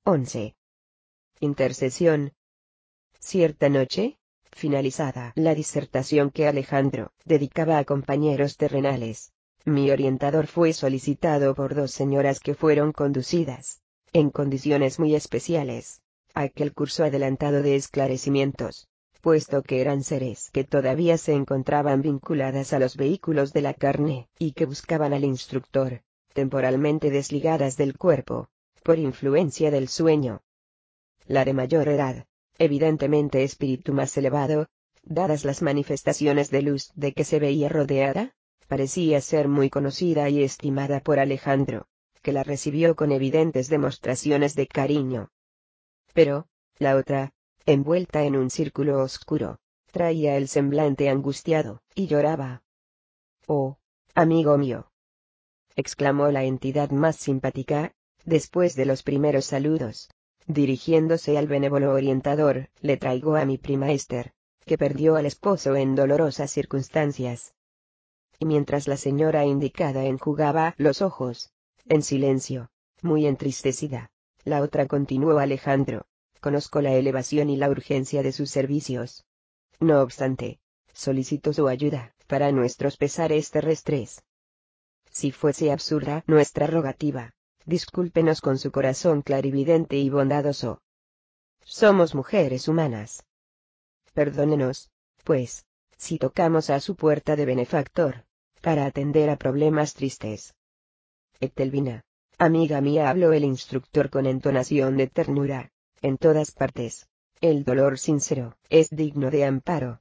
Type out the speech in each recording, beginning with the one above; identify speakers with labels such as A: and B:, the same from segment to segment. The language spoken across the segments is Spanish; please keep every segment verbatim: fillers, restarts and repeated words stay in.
A: once. Intercesión. Cierta noche, finalizada la disertación que Alejandro dedicaba a compañeros terrenales, mi orientador fue solicitado por dos señoras que fueron conducidas, en condiciones muy especiales, a aquel curso adelantado de esclarecimientos, puesto que eran seres que todavía se encontraban vinculadas a los vehículos de la carne, y que buscaban al instructor, temporalmente desligadas del cuerpo, por influencia del sueño. La de mayor edad, evidentemente espíritu más elevado, dadas las manifestaciones de luz de que se veía rodeada, parecía ser muy conocida y estimada por Alejandro, que la recibió con evidentes demostraciones de cariño. Pero, la otra, envuelta en un círculo oscuro, traía el semblante angustiado, y lloraba. «Oh, amigo mío», exclamó la entidad más simpática, después de los primeros saludos, dirigiéndose al benévolo orientador, «le traigo a mi prima Esther, que perdió al esposo en dolorosas circunstancias». Y mientras la señora indicada enjugaba los ojos, en silencio, muy entristecida, la otra continuó: «Alejandro, conozco la elevación y la urgencia de sus servicios. No obstante, solicito su ayuda, para nuestros pesares terrestres. Si fuese absurda nuestra rogativa, discúlpenos con su corazón clarividente y bondadoso. Somos mujeres humanas. Perdónenos, pues, si tocamos a su puerta de benefactor, para atender a problemas tristes». «Etelvina, amiga mía», habló el instructor con entonación de ternura, «en todas partes, el dolor sincero es digno de amparo.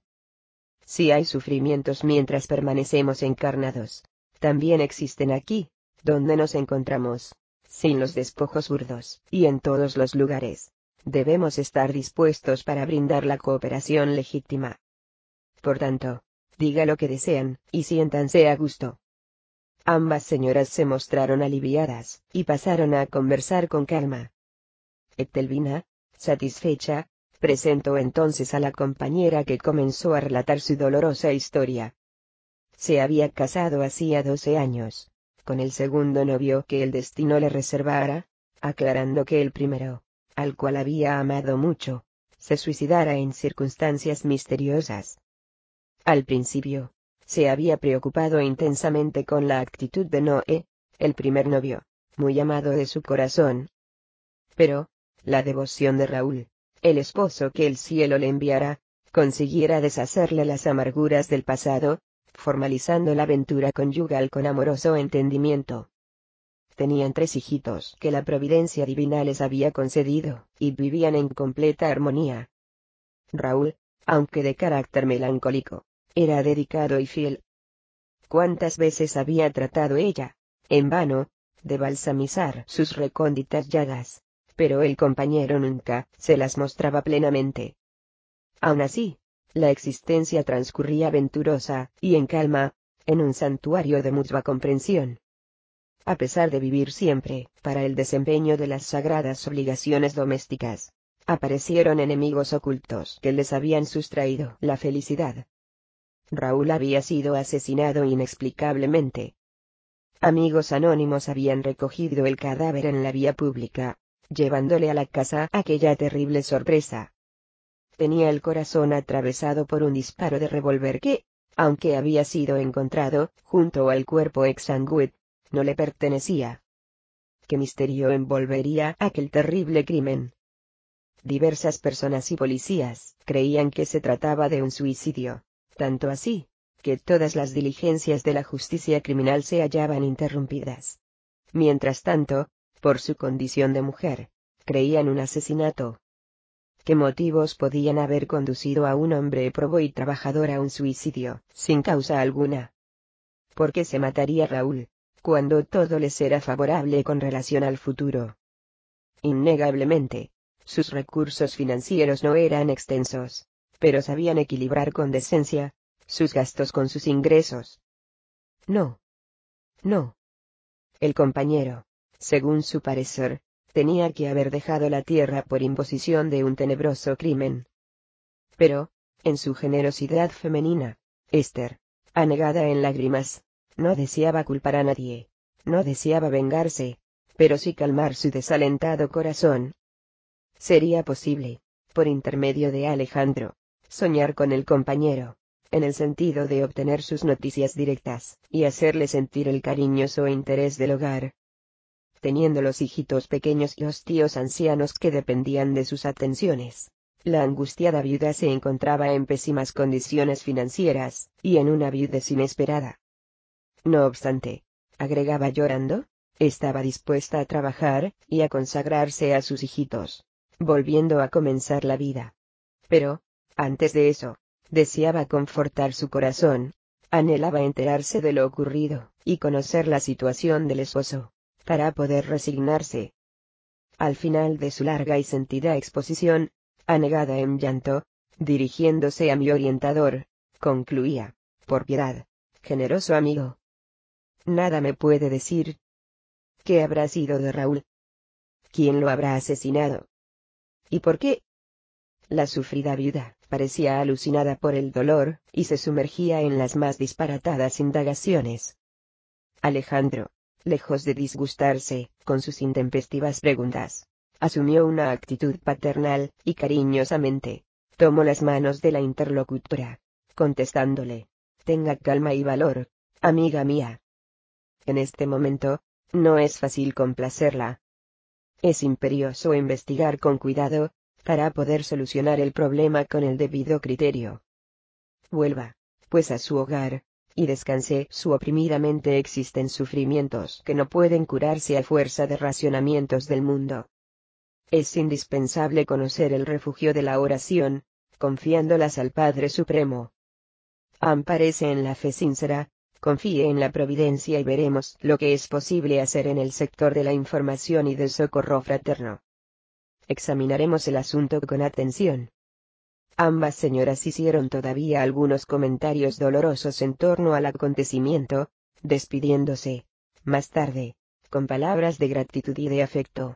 A: Si hay sufrimientos mientras permanecemos encarnados, también existen aquí, donde nos encontramos, sin los despojos burdos, y en todos los lugares, debemos estar dispuestos para brindar la cooperación legítima. Por tanto, diga lo que desean, y siéntanse a gusto». Ambas señoras se mostraron aliviadas, y pasaron a conversar con calma. Etelvina, satisfecha, presentó entonces a la compañera, que comenzó a relatar su dolorosa historia. Se había casado hacía doce años, con el segundo novio que el destino le reservara, aclarando que el primero, al cual había amado mucho, se suicidara en circunstancias misteriosas. Al principio, se había preocupado intensamente con la actitud de Noé, el primer novio, muy amado de su corazón. Pero, la devoción de Raúl, el esposo que el cielo le enviara, consiguiera deshacerle las amarguras del pasado, formalizando la aventura conyugal con amoroso entendimiento. Tenían tres hijitos que la providencia divina les había concedido, y vivían en completa armonía. Raúl, aunque de carácter melancólico, era dedicado y fiel. ¿Cuántas veces había tratado ella, en vano, de balsamizar sus recónditas llagas? Pero el compañero nunca se las mostraba plenamente. Aun así, la existencia transcurría venturosa y en calma, en un santuario de mutua comprensión. A pesar de vivir siempre para el desempeño de las sagradas obligaciones domésticas, aparecieron enemigos ocultos que les habían sustraído la felicidad. Raúl había sido asesinado inexplicablemente. Amigos anónimos habían recogido el cadáver en la vía pública, llevándole a la casa aquella terrible sorpresa. Tenía el corazón atravesado por un disparo de revólver que, aunque había sido encontrado junto al cuerpo exangüe, no le pertenecía. ¿Qué misterio envolvería aquel terrible crimen? Diversas personas y policías creían que se trataba de un suicidio, tanto así, que todas las diligencias de la justicia criminal se hallaban interrumpidas. Mientras tanto, por su condición de mujer, creían un asesinato. ¿Qué motivos podían haber conducido a un hombre probo y trabajador a un suicidio, sin causa alguna? ¿Por qué se mataría Raúl, cuando todo les era favorable con relación al futuro? Innegablemente, sus recursos financieros no eran extensos, pero sabían equilibrar con decencia sus gastos con sus ingresos. No. No. El compañero, según su parecer, tenía que haber dejado la tierra por imposición de un tenebroso crimen. Pero, en su generosidad femenina, Esther, anegada en lágrimas, no deseaba culpar a nadie, no deseaba vengarse, pero sí calmar su desalentado corazón. Sería posible, por intermedio de Alejandro, soñar con el compañero, en el sentido de obtener sus noticias directas, y hacerle sentir el cariñoso interés del hogar. Teniendo los hijitos pequeños y los tíos ancianos que dependían de sus atenciones, la angustiada viuda se encontraba en pésimas condiciones financieras, y en una viudez inesperada. No obstante, agregaba llorando, estaba dispuesta a trabajar, y a consagrarse a sus hijitos, volviendo a comenzar la vida. Pero, antes de eso, deseaba confortar su corazón, anhelaba enterarse de lo ocurrido, y conocer la situación del esposo, para poder resignarse. Al final de su larga y sentida exposición, anegada en llanto, dirigiéndose a mi orientador, concluía: por piedad, generoso amigo. Nada me puede decir. ¿Qué habrá sido de Raúl? ¿Quién lo habrá asesinado? ¿Y por qué? La sufrida viuda parecía alucinada por el dolor, y se sumergía en las más disparatadas indagaciones. Alejandro, lejos de disgustarse con sus intempestivas preguntas, asumió una actitud paternal, y cariñosamente tomó las manos de la interlocutora, contestándole: tenga calma y valor, amiga mía. En este momento, no es fácil complacerla. Es imperioso investigar con cuidado, para poder solucionar el problema con el debido criterio. Vuelva, pues, a su hogar, y descanse. Su oprimida mente existen sufrimientos que no pueden curarse a fuerza de racionamientos del mundo. Es indispensable conocer el refugio de la oración, confiándolas al Padre Supremo. Ampárese en la fe sincera, confíe en la providencia y veremos lo que es posible hacer en el sector de la información y del socorro fraterno. Examinaremos el asunto con atención. Ambas señoras hicieron todavía algunos comentarios dolorosos en torno al acontecimiento, despidiéndose, más tarde, con palabras de gratitud y de afecto.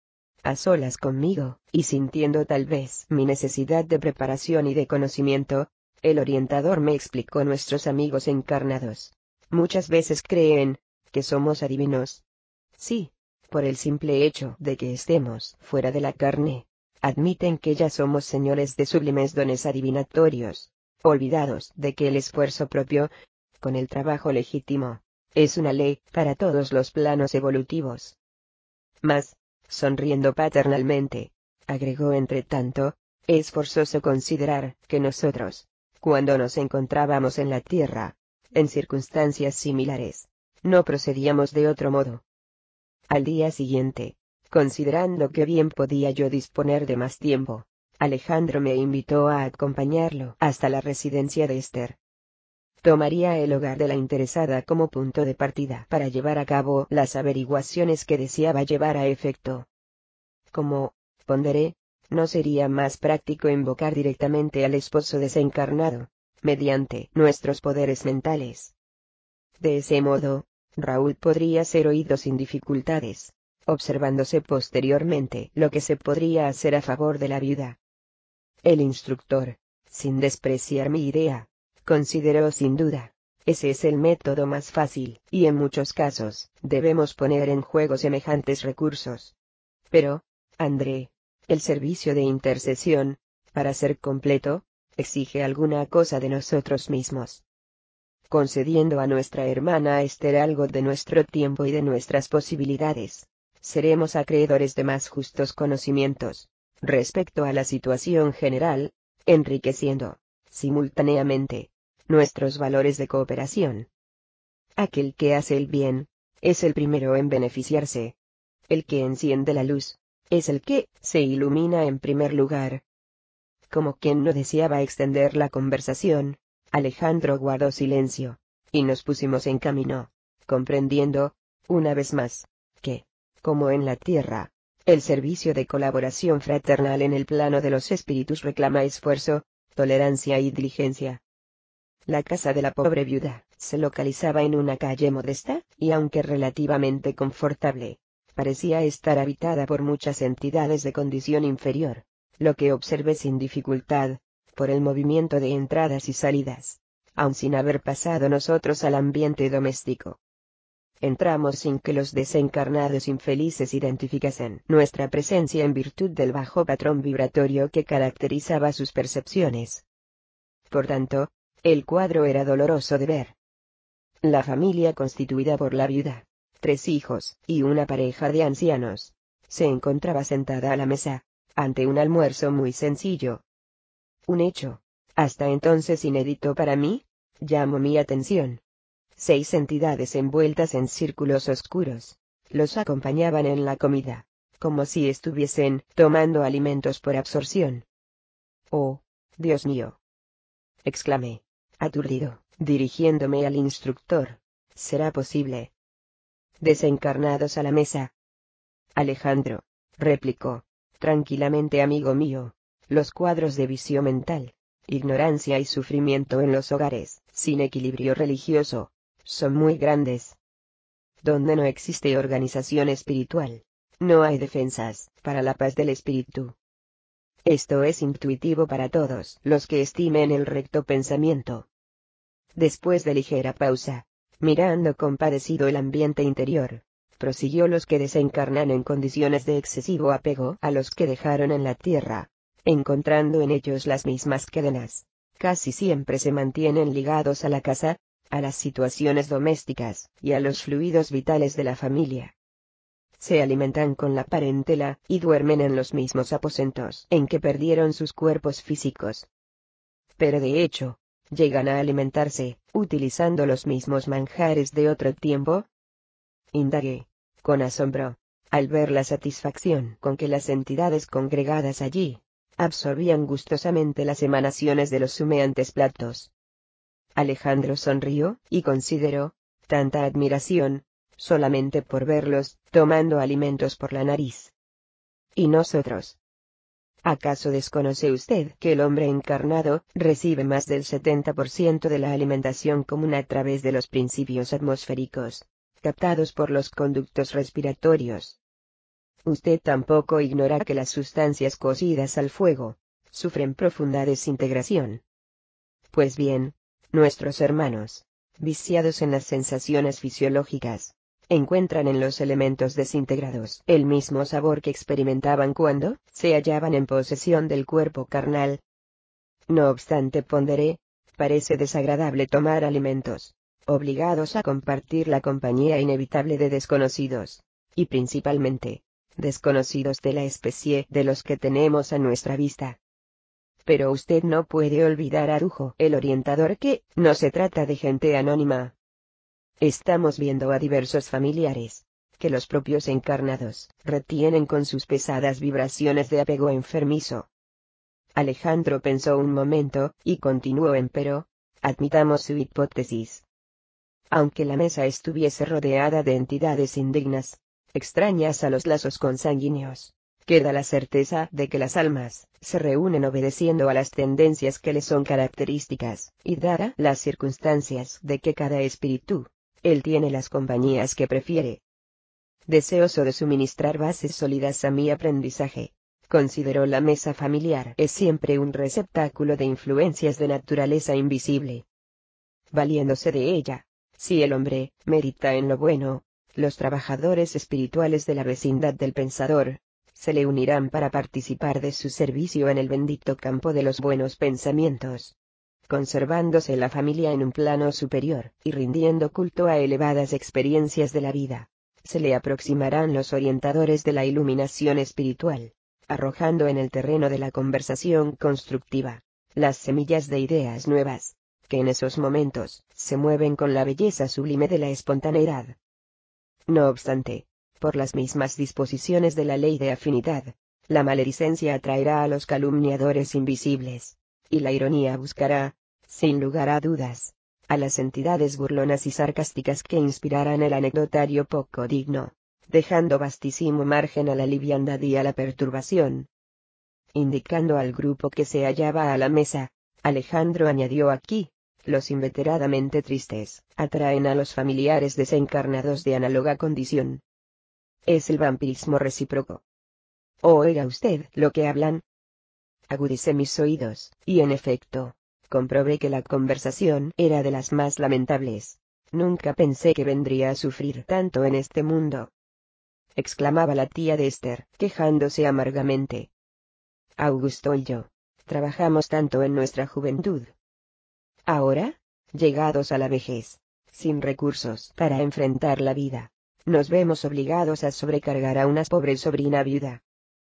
A: A solas conmigo, y sintiendo tal vez mi necesidad de preparación y de conocimiento, el orientador me explicó: nuestros amigos encarnados muchas veces creen que somos adivinos. Sí, por el simple hecho de que estemos fuera de la carne, admiten que ya somos señores de sublimes dones adivinatorios, olvidados de que el esfuerzo propio, con el trabajo legítimo, es una ley para todos los planos evolutivos. Mas, sonriendo paternalmente, agregó entretanto, es forzoso considerar que nosotros, cuando nos encontrábamos en la tierra, en circunstancias similares, no procedíamos de otro modo. Al día siguiente, considerando que bien podía yo disponer de más tiempo, Alejandro me invitó a acompañarlo hasta la residencia de Esther. Tomaría el hogar de la interesada como punto de partida para llevar a cabo las averiguaciones que deseaba llevar a efecto. Como ponderé, no sería más práctico invocar directamente al esposo desencarnado, mediante nuestros poderes mentales. De ese modo, Raúl podría ser oído sin dificultades, observándose posteriormente lo que se podría hacer a favor de la viuda. El instructor, sin despreciar mi idea, consideró sin duda, ese es el método más fácil, y en muchos casos, debemos poner en juego semejantes recursos. Pero, André, el servicio de intercesión, para ser completo, exige alguna cosa de nosotros mismos. Concediendo a nuestra hermana Esther algo de nuestro tiempo y de nuestras posibilidades, seremos acreedores de más justos conocimientos, respecto a la situación general, enriqueciendo, simultáneamente, nuestros valores de cooperación. Aquel que hace el bien, es el primero en beneficiarse. El que enciende la luz, es el que se ilumina en primer lugar. Como quien no deseaba extender la conversación, Alejandro guardó silencio, y nos pusimos en camino, comprendiendo, una vez más, que, como en la tierra, el servicio de colaboración fraternal en el plano de los espíritus reclama esfuerzo, tolerancia y diligencia. La casa de la pobre viuda se localizaba en una calle modesta, y aunque relativamente confortable, parecía estar habitada por muchas entidades de condición inferior, lo que observé sin dificultad, por el movimiento de entradas y salidas, aun sin haber pasado nosotros al ambiente doméstico. entramos sin que los desencarnados infelices identificasen nuestra presencia en virtud del bajo patrón vibratorio que caracterizaba sus percepciones. Por tanto, el cuadro era doloroso de ver. La familia constituida por la viuda, tres hijos, y una pareja de ancianos, se encontraba sentada a la mesa, ante un almuerzo muy sencillo. Un hecho, hasta entonces inédito para mí, llamó mi atención. Seis entidades envueltas en círculos oscuros, los acompañaban en la comida, como si estuviesen tomando alimentos por absorción. ¡Oh, Dios mío!, exclamé, aturdido, dirigiéndome al instructor. ¿Será posible? Desencarnados a la mesa. Alejandro, replicó, tranquilamente amigo mío, los cuadros de vicio mental, ignorancia y sufrimiento en los hogares, sin equilibrio religioso, son muy grandes. Donde no existe organización espiritual, no hay defensas para la paz del espíritu. Esto es intuitivo para todos los que estimen el recto pensamiento. Después de ligera pausa, mirando compadecido el ambiente interior, prosiguió: los que desencarnan en condiciones de excesivo apego a los que dejaron en la tierra, encontrando en ellos las mismas cadenas, casi siempre se mantienen ligados a la casa, a las situaciones domésticas, y a los fluidos vitales de la familia. Se alimentan con la parentela, y duermen en los mismos aposentos en que perdieron sus cuerpos físicos. Pero de hecho, ¿llegan a alimentarse, utilizando los mismos manjares de otro tiempo? Indagué, con asombro, al ver la satisfacción con que las entidades congregadas allí, absorbían gustosamente las emanaciones de los humeantes platos. Alejandro sonrió, y consideró, tanta admiración, solamente por verlos, tomando alimentos por la nariz. ¿Y nosotros? ¿Acaso desconoce usted que el hombre encarnado recibe más del setenta por ciento de la alimentación común a través de los principios atmosféricos, captados por los conductos respiratorios? Usted tampoco ignora que las sustancias cocidas al fuego sufren profunda desintegración. Pues bien, nuestros hermanos, viciados en las sensaciones fisiológicas, encuentran en los elementos desintegrados el mismo sabor que experimentaban cuando se hallaban en posesión del cuerpo carnal. No obstante, ponderé, parece desagradable tomar alimentos, obligados a compartir la compañía inevitable de desconocidos, y principalmente, desconocidos de la especie de los que tenemos a nuestra vista. Pero usted no puede olvidar a Arujo, el orientador, que no se trata de gente anónima. Estamos viendo a diversos familiares, que los propios encarnados retienen con sus pesadas vibraciones de apego enfermizo. Alejandro pensó un momento, y continuó: empero, admitamos su hipótesis. Aunque la mesa estuviese rodeada de entidades indignas, extrañas a los lazos consanguíneos, queda la certeza de que las almas se reúnen obedeciendo a las tendencias que les son características, y dadas las circunstancias de que cada espíritu, él tiene las compañías que prefiere. Deseoso de suministrar bases sólidas a mi aprendizaje, considero la mesa familiar es siempre un receptáculo de influencias de naturaleza invisible. Valiéndose de ella, si el hombre medita en lo bueno, los trabajadores espirituales de la vecindad del pensador se le unirán para participar de su servicio en el bendito campo de los buenos pensamientos, conservándose la familia en un plano superior, y rindiendo culto a elevadas experiencias de la vida. Se le aproximarán los orientadores de la iluminación espiritual, arrojando en el terreno de la conversación constructiva las semillas de ideas nuevas, que en esos momentos se mueven con la belleza sublime de la espontaneidad. No obstante, por las mismas disposiciones de la ley de afinidad, la maledicencia atraerá a los calumniadores invisibles, y la ironía buscará, sin lugar a dudas, a las entidades burlonas y sarcásticas que inspirarán el anecdotario poco digno, dejando vastísimo margen a la liviandad y a la perturbación. Indicando al grupo que se hallaba a la mesa, Alejandro añadió: aquí, los inveteradamente tristes atraen a los familiares desencarnados de análoga condición. Es el vampirismo recíproco. ¿Oiga usted lo que hablan? Agudicé mis oídos, y en efecto, comprobé que la conversación era de las más lamentables. Nunca pensé que vendría a sufrir tanto en este mundo, exclamaba la tía de Esther, quejándose amargamente. Augusto y yo trabajamos tanto en nuestra juventud. Ahora, llegados a la vejez, sin recursos para enfrentar la vida, nos vemos obligados a sobrecargar a una pobre sobrina viuda.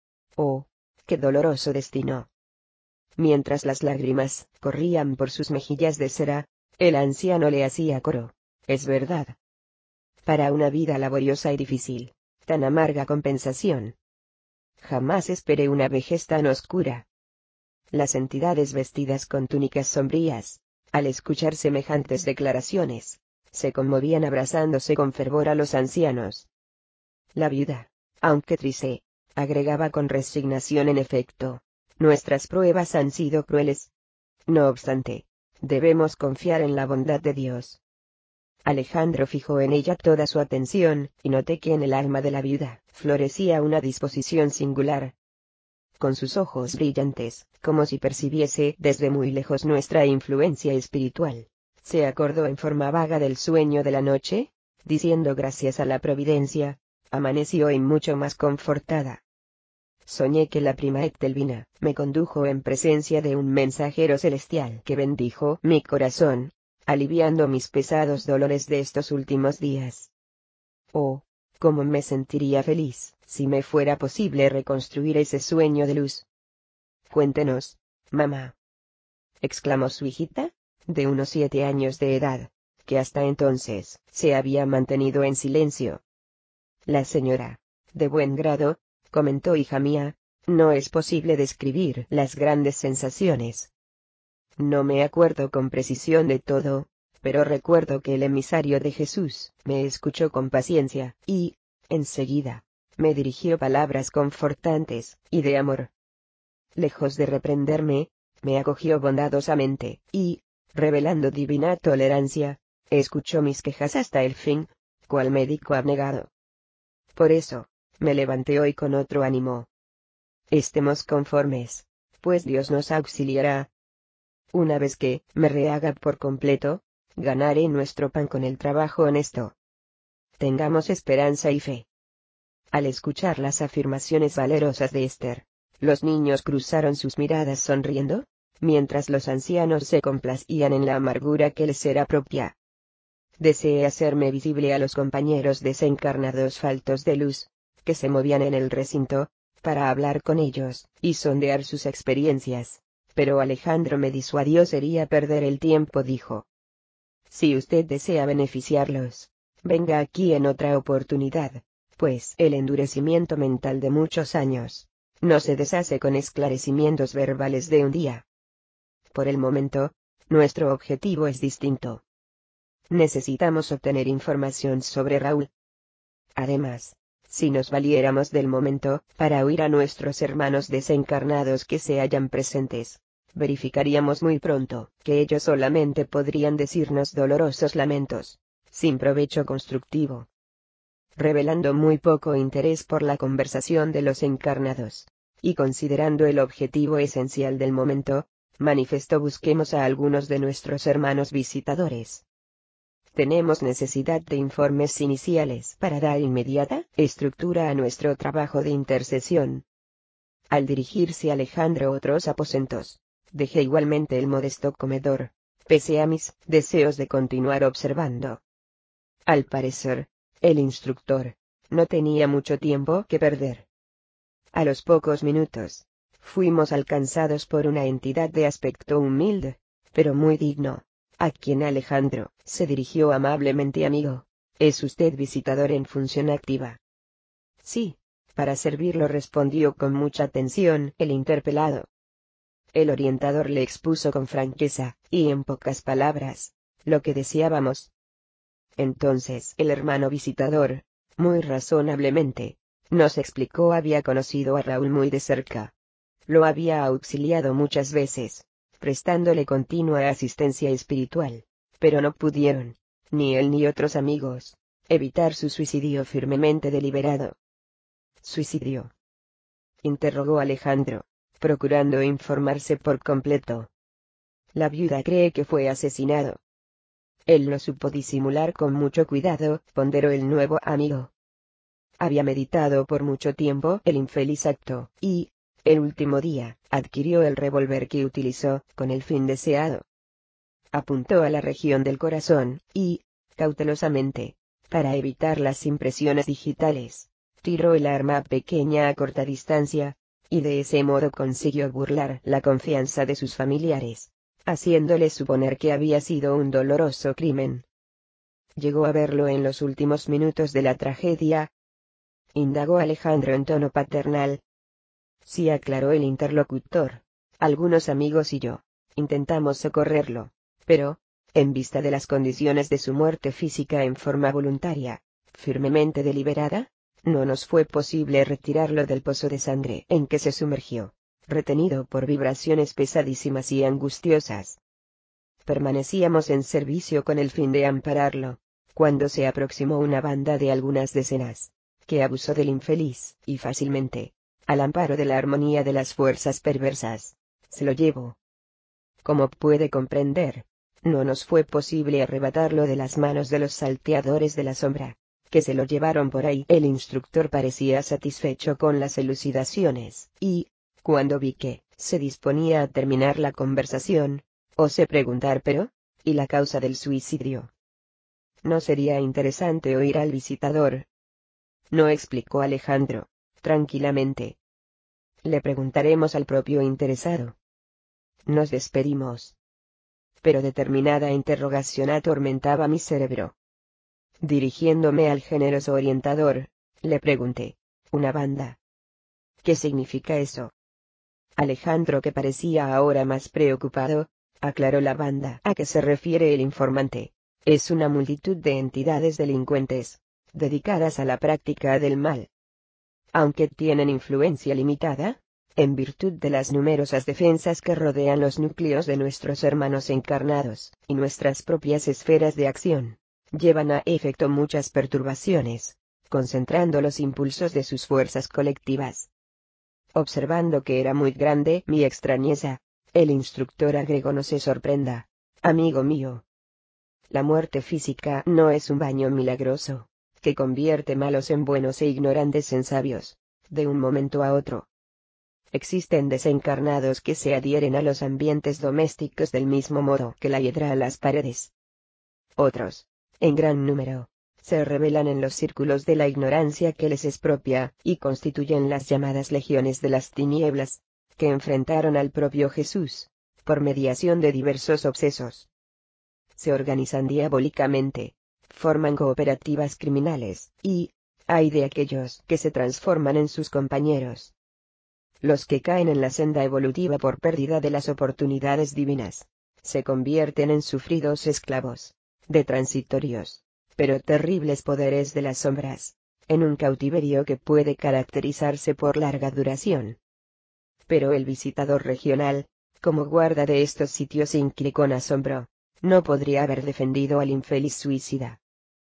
A: Oh, qué doloroso destino. Mientras las lágrimas corrían por sus mejillas de cera, el anciano le hacía coro. Es verdad. Para una vida laboriosa y difícil, tan amarga compensación. Jamás esperé una vejez tan oscura. Las entidades vestidas con túnicas sombrías, al escuchar semejantes declaraciones, se conmovían abrazándose con fervor a los ancianos. La viuda, aunque triste, agregaba con resignación en efecto, nuestras pruebas han sido crueles. No obstante, debemos confiar en la bondad de Dios. Alejandro fijó en ella toda su atención, y noté que en el alma de la viuda florecía una disposición singular. Con sus ojos brillantes, como si percibiese desde muy lejos nuestra influencia espiritual, se acordó en forma vaga del sueño de la noche, diciendo gracias a la providencia, amanecí hoy mucho más confortada. Soñé que la prima Ectelvina me condujo en presencia de un mensajero celestial que bendijo mi corazón, aliviando mis pesados dolores de estos últimos días. Oh, cómo me sentiría feliz, si me fuera posible reconstruir ese sueño de luz. Cuéntenos, mamá, exclamó su hijita, de unos siete años de edad, que hasta entonces se había mantenido en silencio. La señora, de buen grado, comentó, hija mía, no es posible describir las grandes sensaciones. No me acuerdo con precisión de todo, pero recuerdo que el emisario de Jesús me escuchó con paciencia, y, enseguida, me dirigió palabras confortantes, y de amor. Lejos de reprenderme, me acogió bondadosamente, y, revelando divina tolerancia, escuchó mis quejas hasta el fin, cual médico abnegado. Por eso, me levanté hoy con otro ánimo. Estemos conformes, pues Dios nos auxiliará. Una vez que me rehaga por completo, ganaré nuestro pan con el trabajo honesto. Tengamos esperanza y fe. Al escuchar las afirmaciones valerosas de Esther, los niños cruzaron sus miradas sonriendo, mientras los ancianos se complacían en la amargura que les era propia. Deseé hacerme visible a los compañeros desencarnados faltos de luz, que se movían en el recinto, para hablar con ellos, y sondear sus experiencias. Pero Alejandro me disuadió, sería perder el tiempo, dijo. Si usted desea beneficiarlos, venga aquí en otra oportunidad, pues el endurecimiento mental de muchos años no se deshace con esclarecimientos verbales de un día. Por el momento, nuestro objetivo es distinto. Necesitamos obtener información sobre Raúl. Además, si nos valiéramos del momento para oír a nuestros hermanos desencarnados que se hallan presentes, verificaríamos muy pronto que ellos solamente podrían decirnos dolorosos lamentos, sin provecho constructivo, revelando muy poco interés por la conversación de los encarnados, y considerando el objetivo esencial del momento, manifestó: busquemos a algunos de nuestros hermanos visitadores. Tenemos necesidad de informes iniciales para dar inmediata estructura a nuestro trabajo de intercesión. Al dirigirse Alejandro a otros aposentos, dejé igualmente el modesto comedor, pese a mis deseos de continuar observando. Al parecer, el instructor no tenía mucho tiempo que perder. A los pocos minutos, fuimos alcanzados por una entidad de aspecto humilde, pero muy digno, a quien Alejandro se dirigió amablemente: amigo, ¿es usted visitador en función activa? Sí, para servirlo, respondió con mucha atención el interpelado. El orientador le expuso con franqueza, y en pocas palabras, lo que deseábamos. Entonces el hermano visitador, muy razonablemente, nos explicó: había conocido a Raúl muy de cerca. Lo había auxiliado muchas veces, prestándole continua asistencia espiritual, pero no pudieron, ni él ni otros amigos, evitar su suicidio firmemente deliberado. ¿Suicidio?, interrogó Alejandro, procurando informarse por completo. La viuda cree que fue asesinado. Él lo supo disimular con mucho cuidado, ponderó el nuevo amigo. Había meditado por mucho tiempo el infeliz acto, y, el último día, adquirió el revólver que utilizó, con el fin deseado. Apuntó a la región del corazón, y, cautelosamente, para evitar las impresiones digitales, tiró el arma pequeña a corta distancia, y de ese modo consiguió burlar la confianza de sus familiares, haciéndoles suponer que había sido un doloroso crimen. ¿Llegó a verlo en los últimos minutos de la tragedia?, indagó Alejandro en tono paternal. Sí, aclaró el interlocutor. Algunos amigos y yo intentamos socorrerlo, pero, en vista de las condiciones de su muerte física en forma voluntaria, firmemente deliberada, no nos fue posible retirarlo del pozo de sangre en que se sumergió, retenido por vibraciones pesadísimas y angustiosas. Permanecíamos en servicio con el fin de ampararlo, cuando se aproximó una banda de algunas decenas, que abusó del infeliz, y fácilmente, al amparo de la armonía de las fuerzas perversas, se lo llevó. Como puede comprender, no nos fue posible arrebatarlo de las manos de los salteadores de la sombra, que se lo llevaron por ahí. El instructor parecía satisfecho con las elucidaciones, y, cuando vi que se disponía a terminar la conversación, osé preguntar: pero, ¿y la causa del suicidio? ¿No sería interesante oír al visitador? No, explicó Alejandro, tranquilamente. Le preguntaremos al propio interesado. Nos despedimos. Pero determinada interrogación atormentaba mi cerebro. Dirigiéndome al generoso orientador, le pregunté: ¿una banda? ¿Qué significa eso? Alejandro, que parecía ahora más preocupado, aclaró: la banda a que se refiere el informante es una multitud de entidades delincuentes, dedicadas a la práctica del mal. Aunque tienen influencia limitada, en virtud de las numerosas defensas que rodean los núcleos de nuestros hermanos encarnados, y nuestras propias esferas de acción, llevan a efecto muchas perturbaciones, concentrando los impulsos de sus fuerzas colectivas. Observando que era muy grande mi extrañeza, el instructor agregó: no se sorprenda, amigo mío. La muerte física no es un baño milagroso, que convierte malos en buenos e ignorantes en sabios, de un momento a otro. Existen desencarnados que se adhieren a los ambientes domésticos del mismo modo que la hiedra a las paredes. Otros, en gran número, se revelan en los círculos de la ignorancia que les es propia, y constituyen las llamadas legiones de las tinieblas, que enfrentaron al propio Jesús, por mediación de diversos obsesos. Se organizan diabólicamente, forman cooperativas criminales, y, ay de aquellos que se transforman en sus compañeros. Los que caen en la senda evolutiva por pérdida de las oportunidades divinas, se convierten en sufridos esclavos de transitorios, pero terribles poderes de las sombras, en un cautiverio que puede caracterizarse por larga duración. Pero el visitador regional, como guarda de estos sitios, inclinó con asombro: no podría haber defendido al infeliz suicida.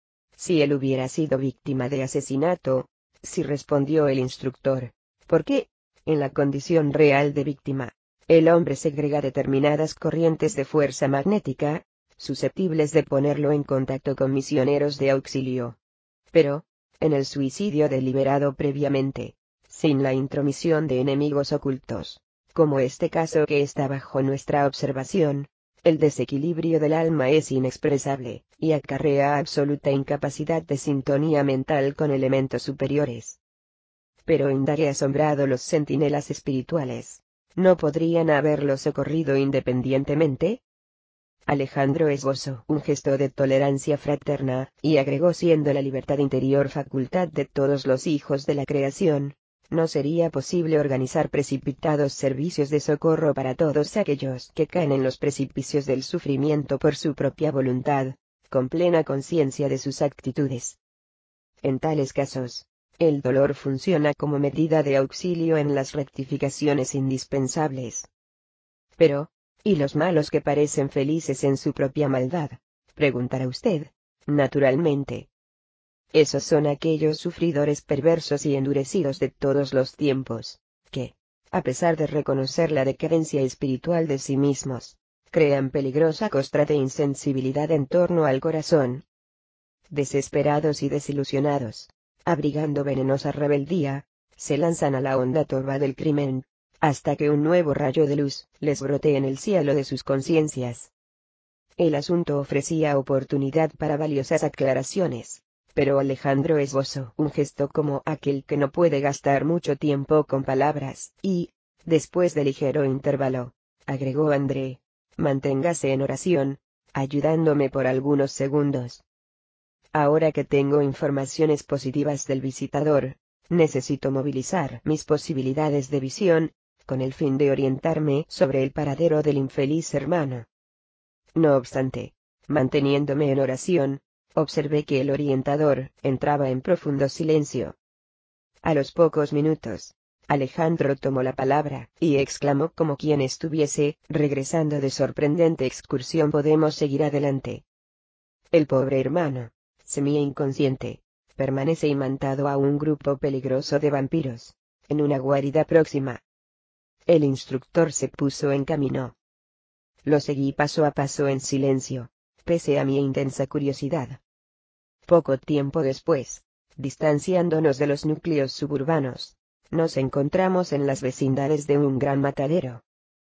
A: Si él hubiera sido víctima de asesinato, sí, respondió el instructor, porque, en la condición real de víctima, el hombre segrega determinadas corrientes de fuerza magnética, susceptibles de ponerlo en contacto con misioneros de auxilio. Pero, en el suicidio deliberado previamente, sin la intromisión de enemigos ocultos, como este caso que está bajo nuestra observación, el desequilibrio del alma es inexpresable, y acarrea absoluta incapacidad de sintonía mental con elementos superiores. Pero indagué asombrado: los centinelas espirituales, ¿no podrían haberlo socorrido independientemente? Alejandro esbozó un gesto de tolerancia fraterna, y agregó: siendo la libertad interior facultad de todos los hijos de la creación, no sería posible organizar precipitados servicios de socorro para todos aquellos que caen en los precipicios del sufrimiento por su propia voluntad, con plena conciencia de sus actitudes. En tales casos, el dolor funciona como medida de auxilio en las rectificaciones indispensables. Pero, ¿y los malos que parecen felices en su propia maldad?, preguntará usted, naturalmente. Esos son aquellos sufridores perversos y endurecidos de todos los tiempos, que, a pesar de reconocer la decadencia espiritual de sí mismos, crean peligrosa costra de insensibilidad en torno al corazón. Desesperados y desilusionados, abrigando venenosa rebeldía, se lanzan a la honda torba del crimen, hasta que un nuevo rayo de luz les brote en el cielo de sus conciencias. El asunto ofrecía oportunidad para valiosas aclaraciones, pero Alejandro esbozó un gesto como aquel que no puede gastar mucho tiempo con palabras, y, después de ligero intervalo, agregó André, manténgase en oración, ayudándome por algunos segundos. Ahora que tengo informaciones positivas del visitador, necesito movilizar mis posibilidades de visión, con el fin de orientarme sobre el paradero del infeliz hermano. No obstante, manteniéndome en oración, observé que el orientador entraba en profundo silencio. A los pocos minutos, Alejandro tomó la palabra, y exclamó como quien estuviese regresando de sorprendente excursión: «Podemos seguir adelante». El pobre hermano, semi-inconsciente, permanece imantado a un grupo peligroso de vampiros, en una guarida próxima. El instructor se puso en camino. Lo seguí paso a paso en silencio, pese a mi intensa curiosidad. Poco tiempo después, distanciándonos de los núcleos suburbanos, nos encontramos en las vecindades de un gran matadero.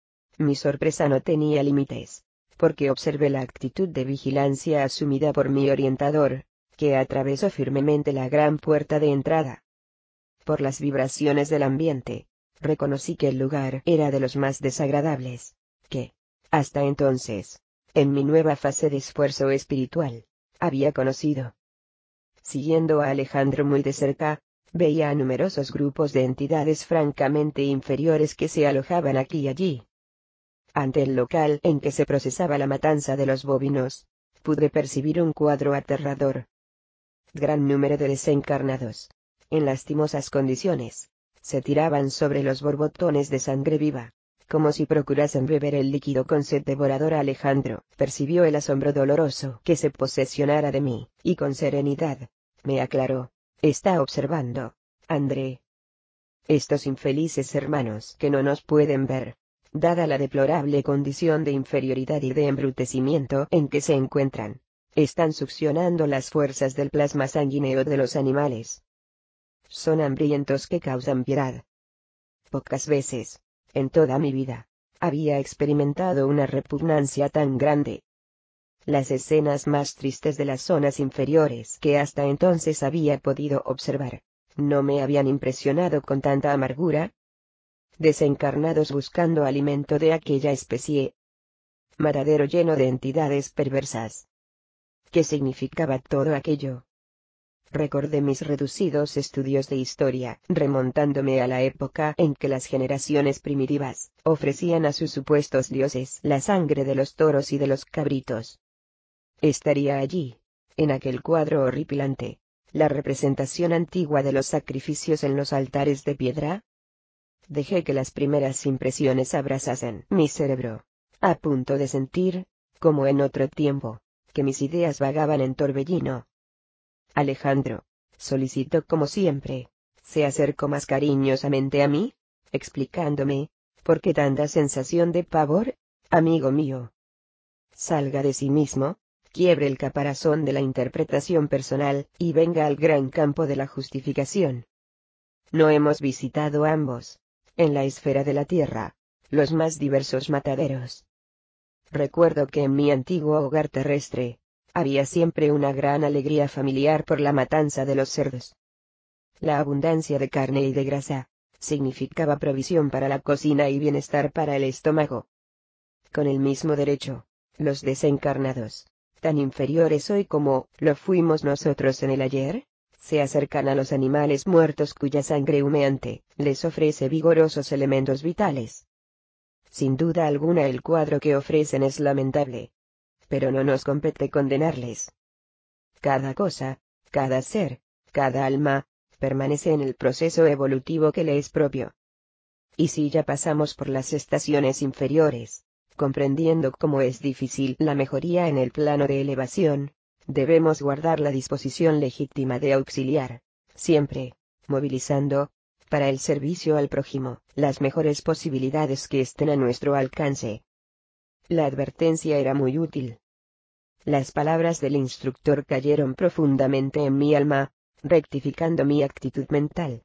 A: Mi sorpresa no tenía límites, porque observé la actitud de vigilancia asumida por mi orientador, que atravesó firmemente la gran puerta de entrada. Por las vibraciones del ambiente, reconocí que el lugar era de los más desagradables, que, hasta entonces, en mi nueva fase de esfuerzo espiritual, había conocido. Siguiendo a Alejandro muy de cerca, veía a numerosos grupos de entidades francamente inferiores que se alojaban aquí y allí. Ante el local en que se procesaba la matanza de los bovinos, pude percibir un cuadro aterrador. Gran número de desencarnados, en lastimosas condiciones, se tiraban sobre los borbotones de sangre viva, como si procurasen beber el líquido con sed devoradora. Alejandro percibió el asombro doloroso que se posesionara de mí, y con serenidad, me aclaró: «Está observando, André. Estos infelices hermanos que no nos pueden ver, dada la deplorable condición de inferioridad y de embrutecimiento en que se encuentran, están succionando las fuerzas del plasma sanguíneo de los animales. Son hambrientos que causan piedad. Pocas veces, en toda mi vida, había experimentado una repugnancia tan grande. Las escenas más tristes de las zonas inferiores que hasta entonces había podido observar, no me habían impresionado con tanta amargura. Desencarnados buscando alimento de aquella especie. Matadero lleno de entidades perversas. ¿Qué significaba todo aquello? Recordé mis reducidos estudios de historia, remontándome a la época en que las generaciones primitivas ofrecían a sus supuestos dioses la sangre de los toros y de los cabritos. Estaría allí, en aquel cuadro horripilante, la representación antigua de los sacrificios en los altares de piedra. Dejé que las primeras impresiones abrasasen mi cerebro, a punto de sentir, como en otro tiempo, que mis ideas vagaban en torbellino. Alejandro, solicitó como siempre, se acercó más cariñosamente a mí, explicándome: «¿Por qué tanta sensación de pavor, amigo mío? Salga de sí mismo, quiebre el caparazón de la interpretación personal, y venga al gran campo de la justificación. No hemos visitado ambos, en la esfera de la Tierra, los más diversos mataderos. Recuerdo que en mi antiguo hogar terrestre, había siempre una gran alegría familiar por la matanza de los cerdos. La abundancia de carne y de grasa significaba provisión para la cocina y bienestar para el estómago. Con el mismo derecho, los desencarnados, tan inferiores hoy como lo fuimos nosotros en el ayer, se acercan a los animales muertos cuya sangre humeante les ofrece vigorosos elementos vitales. Sin duda alguna el cuadro que ofrecen es lamentable, pero no nos compete condenarles. Cada cosa, cada ser, cada alma, permanece en el proceso evolutivo que le es propio. Y si ya pasamos por las estaciones inferiores, comprendiendo cómo es difícil la mejoría en el plano de elevación, debemos guardar la disposición legítima de auxiliar, siempre, movilizando, para el servicio al prójimo, las mejores posibilidades que estén a nuestro alcance. La advertencia era muy útil. Las palabras del instructor cayeron profundamente en mi alma, rectificando mi actitud mental.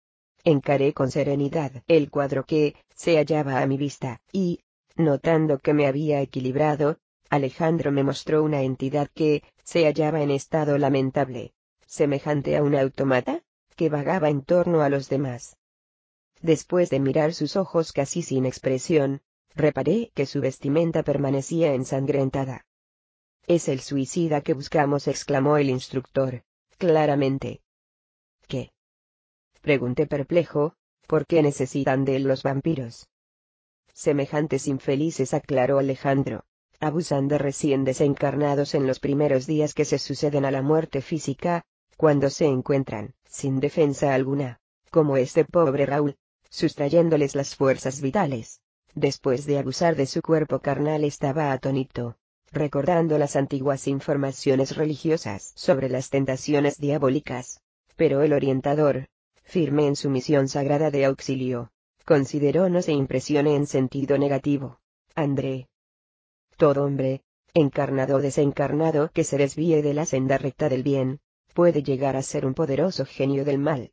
A: Encaré con serenidad el cuadro que se hallaba a mi vista, y, notando que me había equilibrado, Alejandro me mostró una entidad que se hallaba en estado lamentable, semejante a un autómata, que vagaba en torno a los demás. Después de mirar sus ojos casi sin expresión, reparé que su vestimenta permanecía ensangrentada. «Es el suicida que buscamos», exclamó el instructor, claramente. «¿Qué?», pregunté perplejo. «¿Por qué necesitan de él los vampiros?» «Semejantes infelices», aclaró Alejandro, «abusan de recién desencarnados en los primeros días que se suceden a la muerte física, cuando se encuentran, sin defensa alguna, como este pobre Raúl, sustrayéndoles las fuerzas vitales. Después de abusar de su cuerpo carnal estaba atónito, recordando las antiguas informaciones religiosas sobre las tentaciones diabólicas. Pero el orientador, firme en su misión sagrada de auxilio, consideró no se impresione en sentido negativo. André. Todo hombre, encarnado o desencarnado que se desvíe de la senda recta del bien, puede llegar a ser un poderoso genio del mal.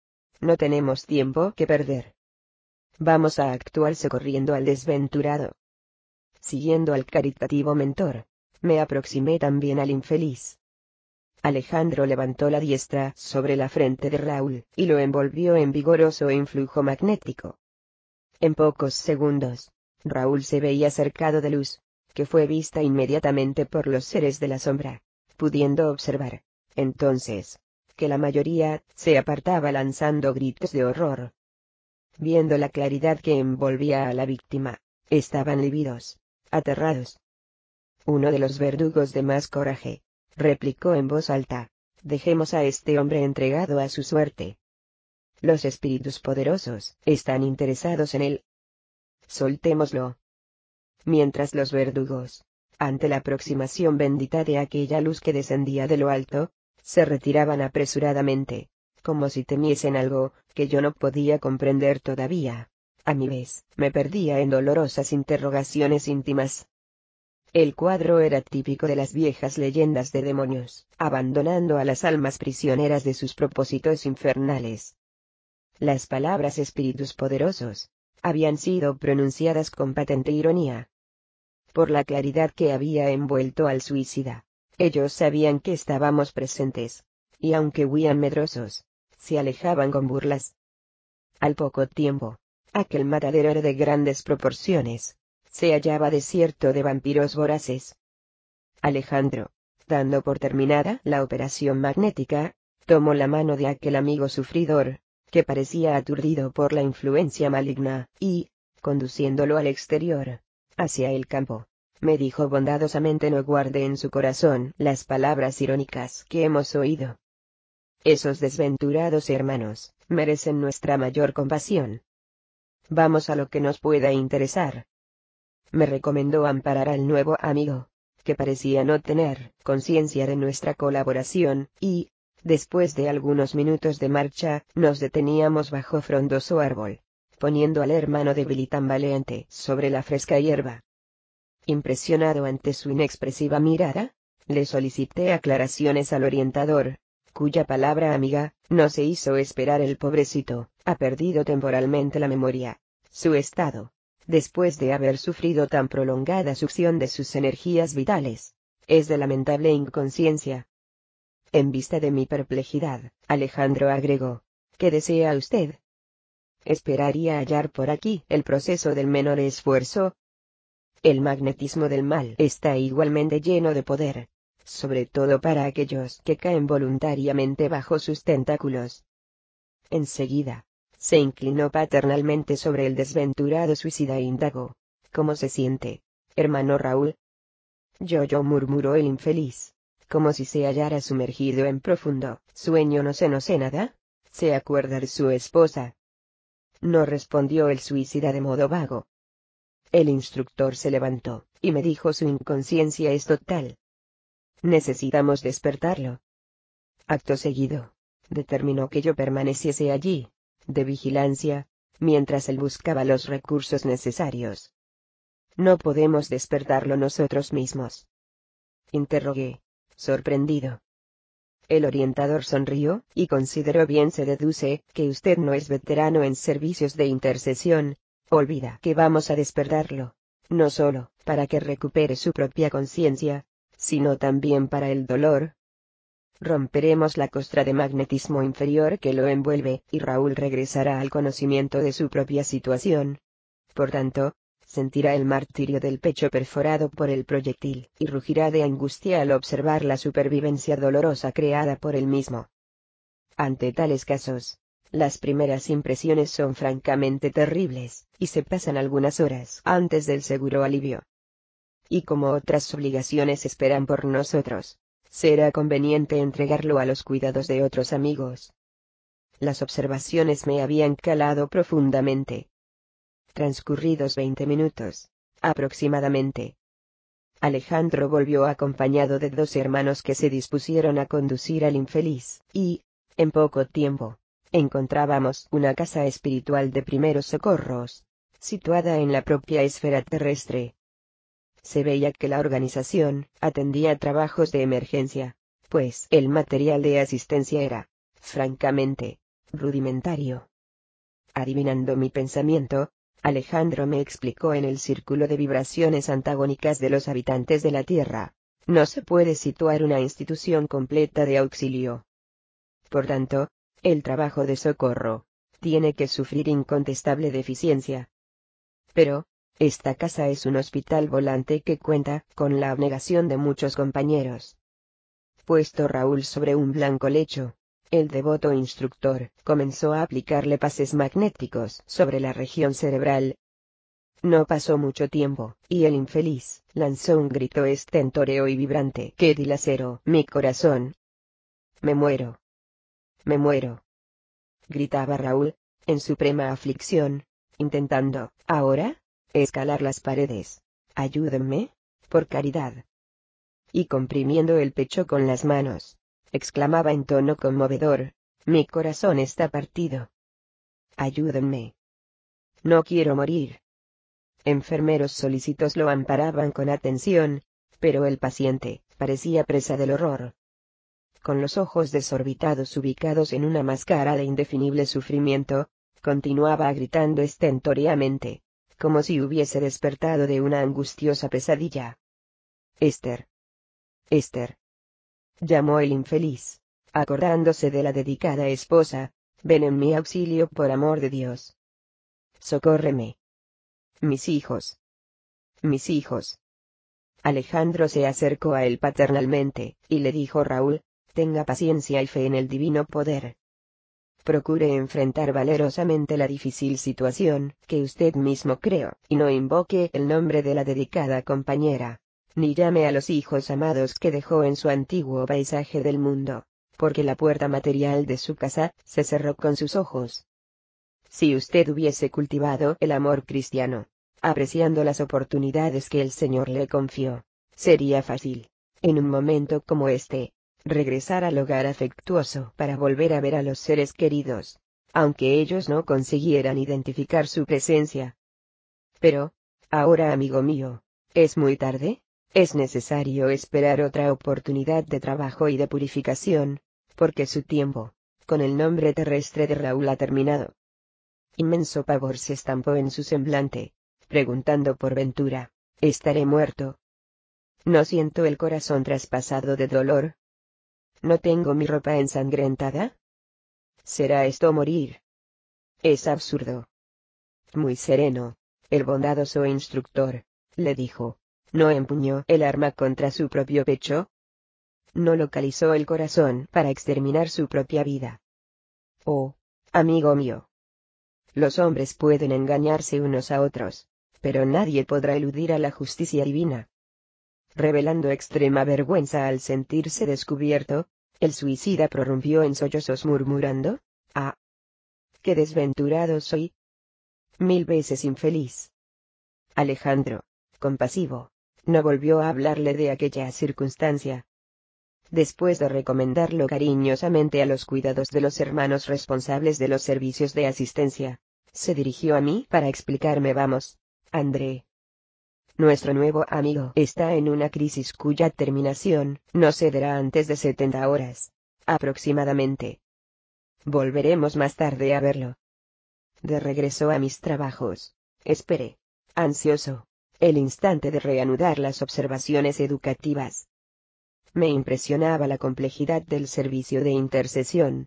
A: No tenemos tiempo que perder. Vamos a actuar socorriendo al desventurado. Siguiendo al caritativo mentor, me aproximé también al infeliz. Alejandro levantó la diestra sobre la frente de Raúl y lo envolvió en vigoroso influjo magnético. En pocos segundos, Raúl se veía cercado de luz, que fue vista inmediatamente por los seres de la sombra, pudiendo observar, entonces, que la mayoría se apartaba lanzando gritos de horror. Viendo la claridad que envolvía a la víctima, estaban lívidos, aterrados. Uno de los verdugos de más coraje, replicó en voz alta: «Dejemos a este hombre entregado a su suerte. Los espíritus poderosos están interesados en él. Soltémoslo». Mientras los verdugos, ante la aproximación bendita de aquella luz que descendía de lo alto, se retiraban apresuradamente, como si temiesen algo que yo no podía comprender todavía. A mi vez, me perdía en dolorosas interrogaciones íntimas. El cuadro era típico de las viejas leyendas de demonios, abandonando a las almas prisioneras de sus propósitos infernales. Las palabras espíritus poderosos habían sido pronunciadas con patente ironía. Por la claridad que había envuelto al suicida, ellos sabían que estábamos presentes, y aunque huían medrosos, se alejaban con burlas. Al poco tiempo, aquel matadero era de grandes proporciones. Se hallaba desierto de vampiros voraces. Alejandro, dando por terminada la operación magnética, tomó la mano de aquel amigo sufridor, que parecía aturdido por la influencia maligna, y, conduciéndolo al exterior, hacia el campo, me dijo bondadosamente: «No guarde en su corazón las palabras irónicas que hemos oído. Esos desventurados hermanos merecen nuestra mayor compasión. Vamos a lo que nos pueda interesar». Me recomendó amparar al nuevo amigo, que parecía no tener conciencia de nuestra colaboración, y, después de algunos minutos de marcha, nos deteníamos bajo frondoso árbol, poniendo al hermano débil y tambaleante sobre la fresca hierba. Impresionado ante su inexpresiva mirada, le solicité aclaraciones al orientador, cuya palabra amiga no se hizo esperar. El pobrecito ha perdido temporalmente la memoria. Su estado, después de haber sufrido tan prolongada succión de sus energías vitales, es de lamentable inconsciencia. En vista de mi perplejidad, Alejandro agregó: «¿Qué desea usted?» «Esperaría hallar por aquí el proceso del menor esfuerzo». El magnetismo del mal está igualmente lleno de poder, sobre todo para aquellos que caen voluntariamente bajo sus tentáculos. Enseguida, se inclinó paternalmente sobre el desventurado suicida e indagó: «¿Cómo se siente, hermano Raúl?» «Yo, yo», murmuró el infeliz, como si se hallara sumergido en profundo sueño. «No sé, no sé nada. ¿Se acuerda de su esposa?» «No», respondió el suicida de modo vago. El instructor se levantó, y me dijo: «Su inconsciencia es total. Necesitamos despertarlo». Acto seguido, determinó que yo permaneciese allí, de vigilancia, mientras él buscaba los recursos necesarios. ¿No podemos despertarlo nosotros mismos?, interrogué, sorprendido. El orientador sonrió, y consideró bien. Se deduce que usted no es veterano en servicios de intercesión. Olvida que vamos a despertarlo, no solo para que recupere su propia conciencia, sino también para el dolor. Romperemos la costra de magnetismo inferior que lo envuelve, y Raúl regresará al conocimiento de su propia situación. Por tanto, sentirá el martirio del pecho perforado por el proyectil, y rugirá de angustia al observar la supervivencia dolorosa creada por él mismo. Ante tales casos, las primeras impresiones son francamente terribles, y se pasan algunas horas antes del seguro alivio. Y como otras obligaciones esperan por nosotros, será conveniente entregarlo a los cuidados de otros amigos. Las observaciones me habían calado profundamente. Transcurridos veinte minutos, aproximadamente, Alejandro volvió acompañado de dos hermanos que se dispusieron a conducir al infeliz, y, en poco tiempo, encontrábamos una casa espiritual de primeros socorros, situada en la propia esfera terrestre. Se veía que la organización atendía trabajos de emergencia, pues el material de asistencia era, francamente, rudimentario. Adivinando mi pensamiento, Alejandro me explicó en el círculo de vibraciones antagónicas de los habitantes de la Tierra, no se puede situar una institución completa de auxilio. Por tanto, el trabajo de socorro tiene que sufrir incontestable deficiencia. Pero, esta casa es un hospital volante que cuenta con la abnegación de muchos compañeros. Puesto Raúl sobre un blanco lecho, el devoto instructor comenzó a aplicarle pases magnéticos sobre la región cerebral. No pasó mucho tiempo, y el infeliz lanzó un grito estentóreo y vibrante que dilaceró mi corazón. «Me muero. Me muero», gritaba Raúl, en suprema aflicción, intentando, ahora, escalar las paredes. «Ayúdenme, por caridad». Y comprimiendo el pecho con las manos, exclamaba en tono conmovedor, «Mi corazón está partido. Ayúdenme. No quiero morir». Enfermeros solícitos lo amparaban con atención, pero el paciente parecía presa del horror. Con los ojos desorbitados ubicados en una máscara de indefinible sufrimiento, continuaba gritando estentóreamente, como si hubiese despertado de una angustiosa pesadilla. «Esther. Esther», llamó el infeliz, acordándose de la dedicada esposa, «ven en mi auxilio por amor de Dios. Socórreme. Mis hijos. Mis hijos». Alejandro se acercó a él paternalmente, y le dijo: «Raúl, tenga paciencia y fe en el divino poder. Procure enfrentar valerosamente la difícil situación que usted mismo creó, y no invoque el nombre de la dedicada compañera, ni llame a los hijos amados que dejó en su antiguo paisaje del mundo, porque la puerta material de su casa se cerró con sus ojos. Si usted hubiese cultivado el amor cristiano, apreciando las oportunidades que el Señor le confió, sería fácil, en un momento como este, regresar al hogar afectuoso para volver a ver a los seres queridos, aunque ellos no consiguieran identificar su presencia. Pero, ahora, amigo mío, es muy tarde, es necesario esperar otra oportunidad de trabajo y de purificación, porque su tiempo, con el nombre terrestre de Raúl, ha terminado». Inmenso pavor se estampó en su semblante, preguntando por ventura, «¿Estaré muerto? ¿No siento el corazón traspasado de dolor? ¿No tengo mi ropa ensangrentada? ¿Será esto morir? Es absurdo». Muy sereno, el bondadoso instructor le dijo, ¿no empuñó el arma contra su propio pecho? ¿No localizó el corazón para exterminar su propia vida? Oh, amigo mío. Los hombres pueden engañarse unos a otros, pero nadie podrá eludir a la justicia divina. Revelando extrema vergüenza al sentirse descubierto, el suicida prorrumpió en sollozos murmurando, «¡Ah! ¡Qué desventurado soy! Mil veces infeliz». Alejandro, compasivo, no volvió a hablarle de aquella circunstancia. Después de recomendarlo cariñosamente a los cuidados de los hermanos responsables de los servicios de asistencia, se dirigió a mí para explicarme: «Vamos, André. Nuestro nuevo amigo está en una crisis cuya terminación no se dará antes de setenta horas, aproximadamente. Volveremos más tarde a verlo. De regreso a mis trabajos, esperé, ansioso, el instante de reanudar las observaciones educativas. Me impresionaba la complejidad del servicio de intercesión.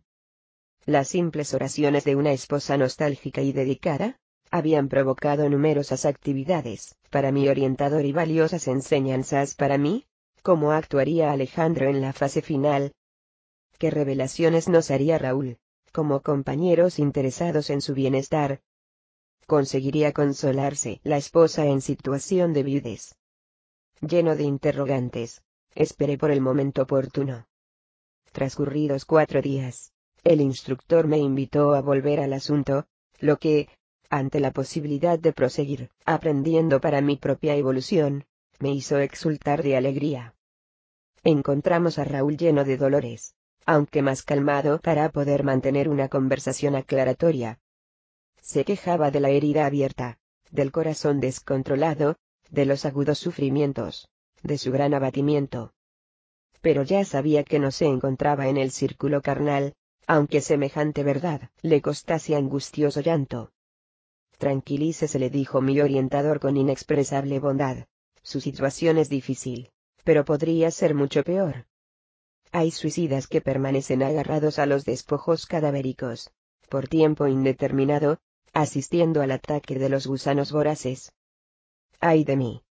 A: Las simples oraciones de una esposa nostálgica y dedicada habían provocado numerosas actividades para mi orientador y valiosas enseñanzas para mí. ¿Cómo actuaría Alejandro en la fase final? ¿Qué revelaciones nos haría Raúl, como compañeros interesados en su bienestar? ¿Conseguiría consolarse la esposa en situación de viudez? Lleno de interrogantes, esperé por el momento oportuno. Transcurridos cuatro días, el instructor me invitó a volver al asunto, lo que, ante la posibilidad de proseguir aprendiendo para mi propia evolución, me hizo exultar de alegría. Encontramos a Raúl lleno de dolores, aunque más calmado para poder mantener una conversación aclaratoria. Se quejaba de la herida abierta, del corazón descontrolado, de los agudos sufrimientos, de su gran abatimiento. Pero ya sabía que no se encontraba en el círculo carnal, aunque semejante verdad le costase angustioso llanto. Tranquilícese, le dijo mi orientador con inexpresable bondad. Su situación es difícil, pero podría ser mucho peor. Hay suicidas que permanecen agarrados a los despojos cadavéricos, por tiempo indeterminado, asistiendo al ataque de los gusanos voraces. ¡Ay de mí!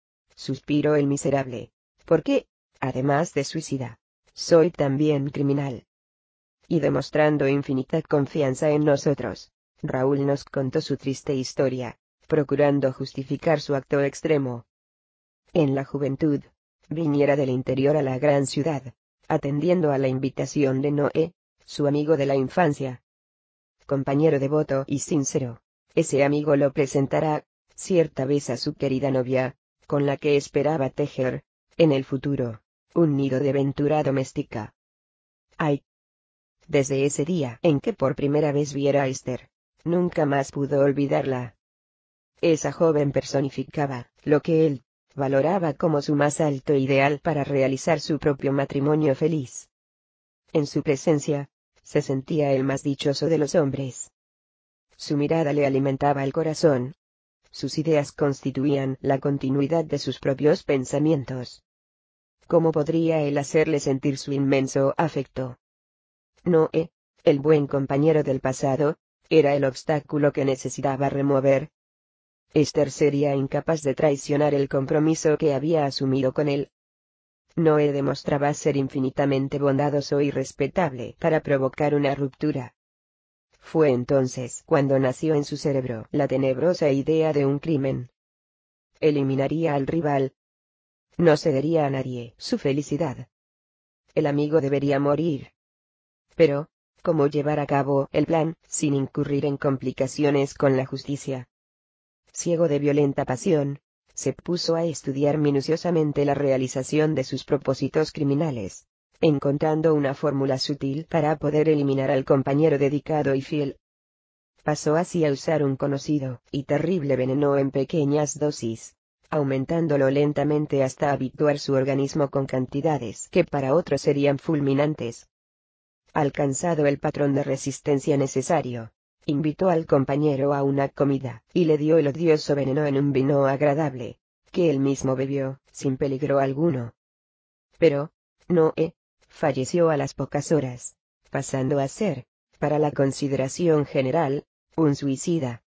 A: Suspiró el miserable. ¿Por qué, además de suicida, soy también criminal? Y demostrando infinita confianza en nosotros, Raúl nos contó su triste historia, procurando justificar su acto extremo. En la juventud, viniera del interior a la gran ciudad, atendiendo a la invitación de Noé, su amigo de la infancia. Compañero devoto y sincero, ese amigo lo presentará, cierta vez a su querida novia, con la que esperaba tejer, en el futuro, un nido de ventura doméstica. ¡Ay! Desde ese día en que por primera vez viera a Esther, nunca más pudo olvidarla. Esa joven personificaba lo que él valoraba como su más alto ideal para realizar su propio matrimonio feliz. En su presencia, se sentía el más dichoso de los hombres. Su mirada le alimentaba el corazón. Sus ideas constituían la continuidad de sus propios pensamientos. ¿Cómo podría él hacerle sentir su inmenso afecto? Noé, el buen compañero del pasado, era el obstáculo que necesitaba remover. Esther sería incapaz de traicionar el compromiso que había asumido con él. Noé demostraba ser infinitamente bondadoso y respetable para provocar una ruptura. Fue entonces cuando nació en su cerebro la tenebrosa idea de un crimen. Eliminaría al rival. No cedería a nadie su felicidad. El amigo debería morir. Pero, ¿cómo llevar a cabo el plan sin incurrir en complicaciones con la justicia? Ciego de violenta pasión, se puso a estudiar minuciosamente la realización de sus propósitos criminales, encontrando una fórmula sutil para poder eliminar al compañero dedicado y fiel. Pasó así a usar un conocido y terrible veneno en pequeñas dosis, aumentándolo lentamente hasta habituar su organismo con cantidades que para otros serían fulminantes. Alcanzado el patrón de resistencia necesario, invitó al compañero a una comida, y le dio el odioso veneno en un vino agradable, que él mismo bebió, sin peligro alguno. Pero, Noé, falleció a las pocas horas, pasando a ser, para la consideración general, un suicida.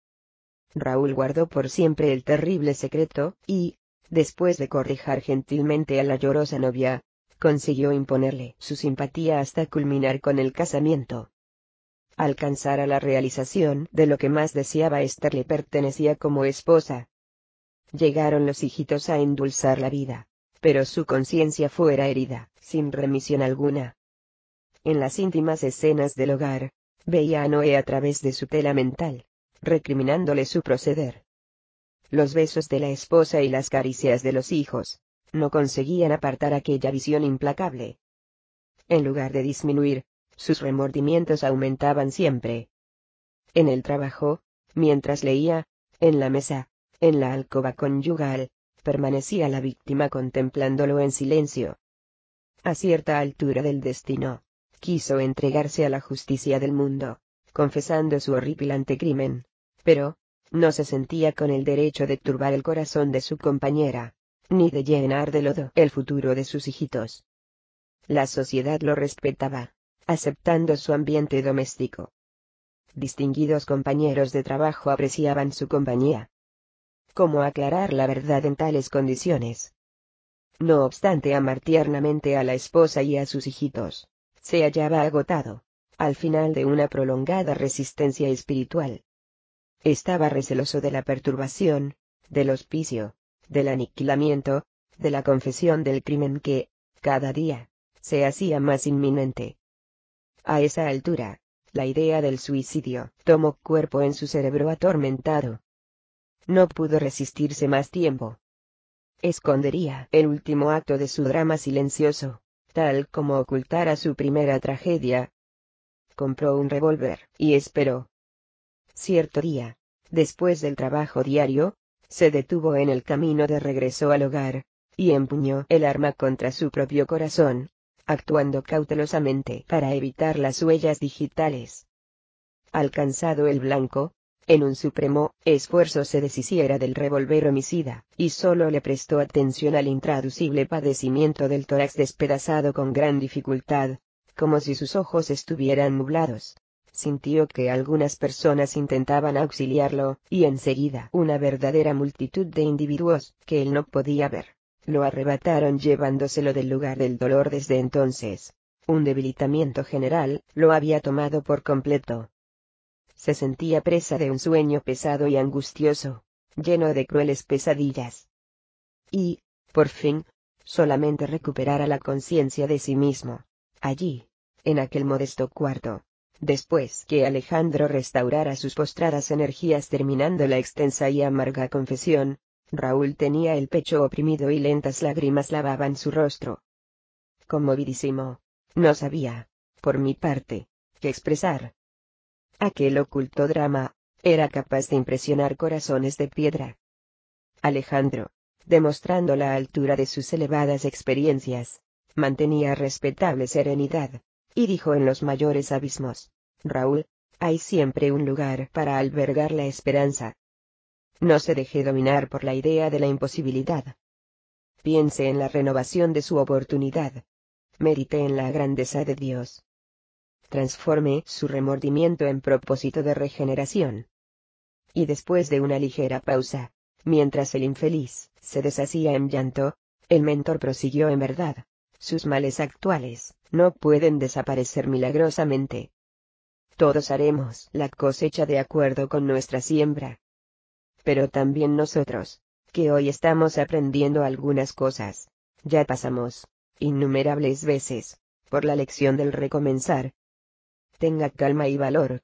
A: Raúl guardó por siempre el terrible secreto, y, después de cortejar gentilmente a la llorosa novia, consiguió imponerle su simpatía hasta culminar con el casamiento. Alcanzar a la realización de lo que más deseaba Esther le pertenecía como esposa. Llegaron los hijitos a endulzar la vida, pero su conciencia fuera herida, sin remisión alguna. En las íntimas escenas del hogar, veía a Noé a través de su tela mental, recriminándole su proceder. Los besos de la esposa y las caricias de los hijos no conseguían apartar aquella visión implacable. En lugar de disminuir, sus remordimientos aumentaban siempre. En el trabajo, mientras leía, en la mesa, en la alcoba conyugal, permanecía la víctima contemplándolo en silencio. A cierta altura del destino, quiso entregarse a la justicia del mundo, confesando su horripilante crimen, pero, no se sentía con el derecho de turbar el corazón de su compañera, ni de llenar de lodo el futuro de sus hijitos. La sociedad lo respetaba, aceptando su ambiente doméstico. Distinguidos compañeros de trabajo apreciaban su compañía. ¿Cómo aclarar la verdad en tales condiciones? No obstante, amar tiernamente a la esposa y a sus hijitos, se hallaba agotado, al final de una prolongada resistencia espiritual. Estaba receloso de la perturbación, del hospicio, del aniquilamiento, de la confesión del crimen que, cada día, se hacía más inminente. A esa altura, la idea del suicidio tomó cuerpo en su cerebro atormentado. No pudo resistirse más tiempo. Escondería el último acto de su drama silencioso, tal como ocultara su primera tragedia. Compró un revólver y esperó. Cierto día, después del trabajo diario, se detuvo en el camino de regreso al hogar, y empuñó el arma contra su propio corazón, actuando cautelosamente para evitar las huellas digitales. Alcanzado el blanco, en un supremo esfuerzo se deshiciera del revólver homicida, y solo le prestó atención al intraducible padecimiento del tórax despedazado con gran dificultad, como si sus ojos estuvieran nublados. Sintió que algunas personas intentaban auxiliarlo, y enseguida una verdadera multitud de individuos, que él no podía ver, lo arrebataron llevándoselo del lugar del dolor. Desde entonces, un debilitamiento general lo había tomado por completo. Se sentía presa de un sueño pesado y angustioso, lleno de crueles pesadillas. Y, por fin, solamente recuperara la conciencia de sí mismo, allí, en aquel modesto cuarto, después que Alejandro restaurara sus postradas energías terminando la extensa y amarga confesión. Raúl tenía el pecho oprimido y lentas lágrimas lavaban su rostro. Conmovidísimo, no sabía, por mi parte, qué expresar. Aquel oculto drama era capaz de impresionar corazones de piedra. Alejandro, demostrando la altura de sus elevadas experiencias, mantenía respetable serenidad, y dijo en los mayores abismos: Raúl, hay siempre un lugar para albergar la esperanza. No se deje dominar por la idea de la imposibilidad. Piense en la renovación de su oportunidad. Medite en la grandeza de Dios. Transforme su remordimiento en propósito de regeneración. Y después de una ligera pausa, mientras el infeliz se deshacía en llanto, el mentor prosiguió: en verdad, sus males actuales no pueden desaparecer milagrosamente. Todos haremos la cosecha de acuerdo con nuestra siembra. Pero también nosotros, que hoy estamos aprendiendo algunas cosas, ya pasamos, innumerables veces, por la lección del recomenzar. Tenga calma y valor.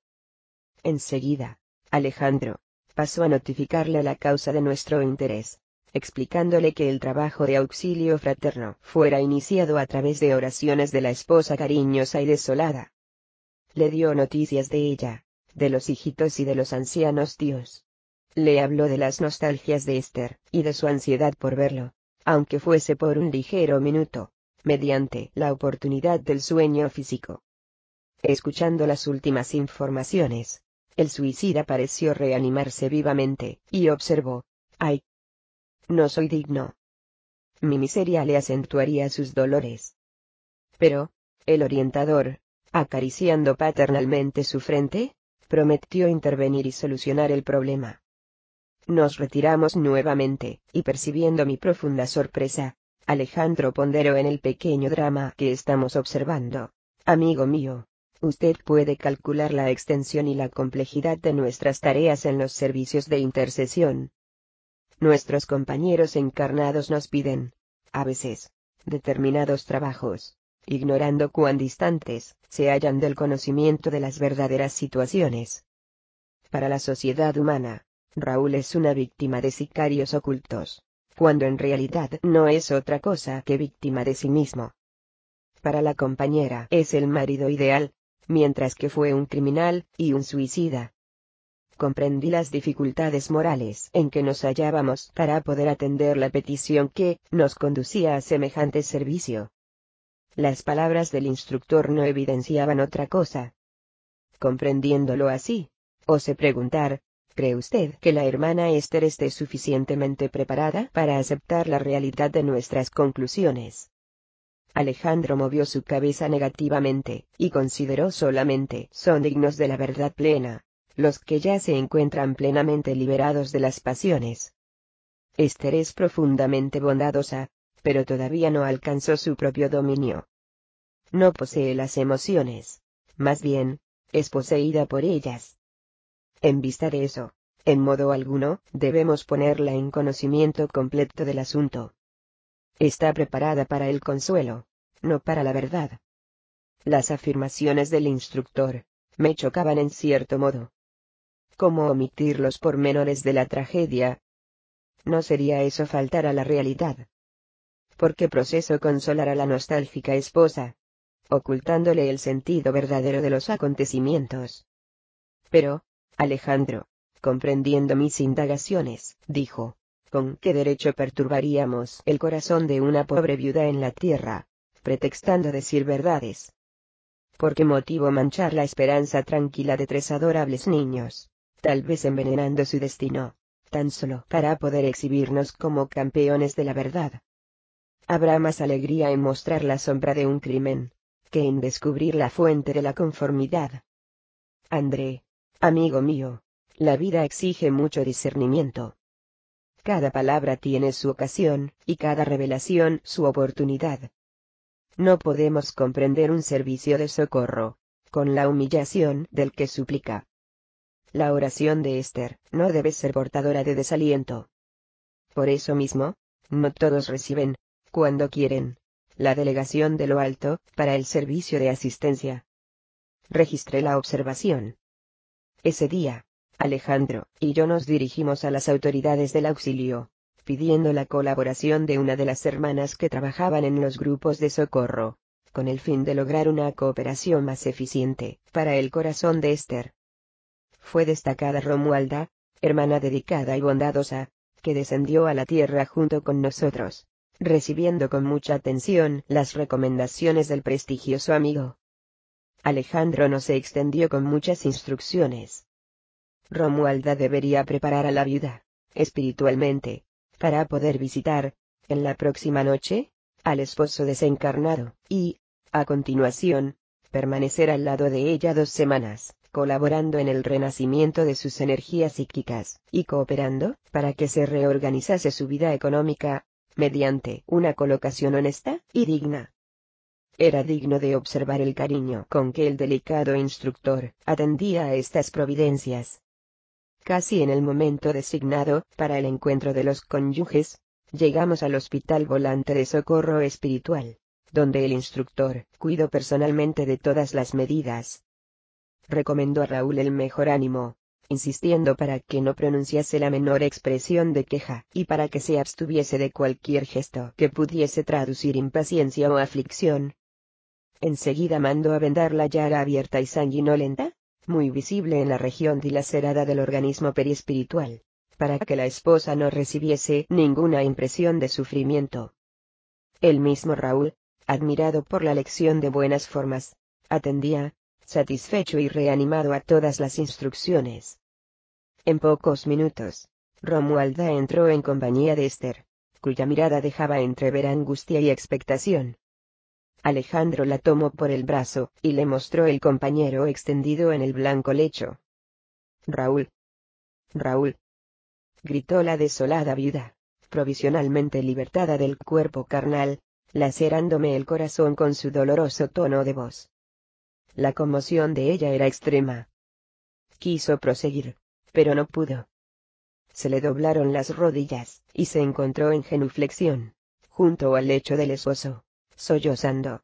A: Enseguida, Alejandro pasó a notificarle la causa de nuestro interés, explicándole que el trabajo de auxilio fraterno fuera iniciado a través de oraciones de la esposa cariñosa y desolada. Le dio noticias de ella, de los hijitos y de los ancianos tíos. Le habló de las nostalgias de Esther, y de su ansiedad por verlo, aunque fuese por un ligero minuto, mediante la oportunidad del sueño físico. Escuchando las últimas informaciones, el suicida pareció reanimarse vivamente, y observó: ¡ay! No soy digno. Mi miseria le acentuaría sus dolores. Pero, el orientador, acariciando paternalmente su frente, prometió intervenir y solucionar el problema. Nos retiramos nuevamente, y percibiendo mi profunda sorpresa, Alejandro ponderó en el pequeño drama que estamos observando: amigo mío, usted puede calcular la extensión y la complejidad de nuestras tareas en los servicios de intercesión. Nuestros compañeros encarnados nos piden, a veces, determinados trabajos, ignorando cuán distantes se hallan del conocimiento de las verdaderas situaciones. Para la sociedad humana, Raúl es una víctima de sicarios ocultos, cuando en realidad no es otra cosa que víctima de sí mismo. Para la compañera es el marido ideal, mientras que fue un criminal y un suicida. comprendí las dificultades morales en que nos hallábamos para poder atender la petición que nos conducía a semejante servicio. Las palabras del instructor no evidenciaban otra cosa. Comprendiéndolo así, osé preguntar, ¿cree usted que la hermana Esther esté suficientemente preparada para aceptar la realidad de nuestras conclusiones? Alejandro movió su cabeza negativamente, y consideró solamente son dignos de la verdad plena los que ya se encuentran plenamente liberados de las pasiones. Esther es profundamente bondadosa, pero todavía no alcanzó su propio dominio. No posee las emociones, más bien, es poseída por ellas. En vista de eso, en modo alguno, debemos ponerla en conocimiento completo del asunto. Está preparada para el consuelo, no para la verdad. Las afirmaciones del instructor me chocaban en cierto modo. ¿Cómo omitir los pormenores de la tragedia? ¿No sería eso faltar a la realidad? ¿Por qué proceso consolar a la nostálgica esposa, ocultándole el sentido verdadero de los acontecimientos? Pero, Alejandro, comprendiendo mis indagaciones, dijo, ¿con qué derecho perturbaríamos el corazón de una pobre viuda en la tierra, pretextando decir verdades? ¿Por qué motivo manchar la esperanza tranquila de tres adorables niños, tal vez envenenando su destino, tan solo para poder exhibirnos como campeones de la verdad? Habrá más alegría en mostrar la sombra de un crimen, que en descubrir la fuente de la conformidad. André, amigo mío, la vida exige mucho discernimiento. Cada palabra tiene su ocasión, y cada revelación su oportunidad. No podemos comprender un servicio de socorro con la humillación del que suplica. La oración de Esther no debe ser portadora de desaliento. Por eso mismo, no todos reciben, cuando quieren, la delegación de lo alto para el servicio de asistencia. Registré la observación. Ese día, Alejandro y yo nos dirigimos a las autoridades del auxilio, pidiendo la colaboración de una de las hermanas que trabajaban en los grupos de socorro, con el fin de lograr una cooperación más eficiente para el corazón de Esther. Fue destacada Romualda, hermana dedicada y bondadosa, que descendió a la tierra junto con nosotros, recibiendo con mucha atención las recomendaciones del prestigioso amigo. Alejandro nos extendió con muchas instrucciones. Romualda debería preparar a la viuda, espiritualmente, para poder visitar, en la próxima noche, al esposo desencarnado, y, a continuación, permanecer al lado de ella dos semanas, colaborando en el renacimiento de sus energías psíquicas, y cooperando, para que se reorganizase su vida económica, mediante una colocación honesta y digna. Era digno de observar el cariño con que el delicado instructor atendía a estas providencias. Casi en el momento designado para el encuentro de los cónyuges, llegamos al Hospital Volante de Socorro Espiritual, donde el instructor cuidó personalmente de todas las medidas. Recomendó a Raúl el mejor ánimo, insistiendo para que no pronunciase la menor expresión de queja y para que se abstuviese de cualquier gesto que pudiese traducir impaciencia o aflicción. Enseguida mandó a vendar la llaga abierta y sanguinolenta, muy visible en la región dilacerada del organismo perispiritual, para que la esposa no recibiese ninguna impresión de sufrimiento. El mismo Raúl, admirado por la lección de buenas formas, atendía, satisfecho y reanimado a todas las instrucciones. En pocos minutos, Romualda entró en compañía de Esther, cuya mirada dejaba entrever angustia y expectación. Alejandro la tomó por el brazo y le mostró el compañero extendido en el blanco lecho. Raúl. Raúl. Gritó la desolada viuda, provisionalmente libertada del cuerpo carnal, lacerándome el corazón con su doloroso tono de voz. La conmoción de ella era extrema. Quiso proseguir, pero no pudo. Se le doblaron las rodillas, y se encontró en genuflexión, junto al lecho del esposo, sollozando.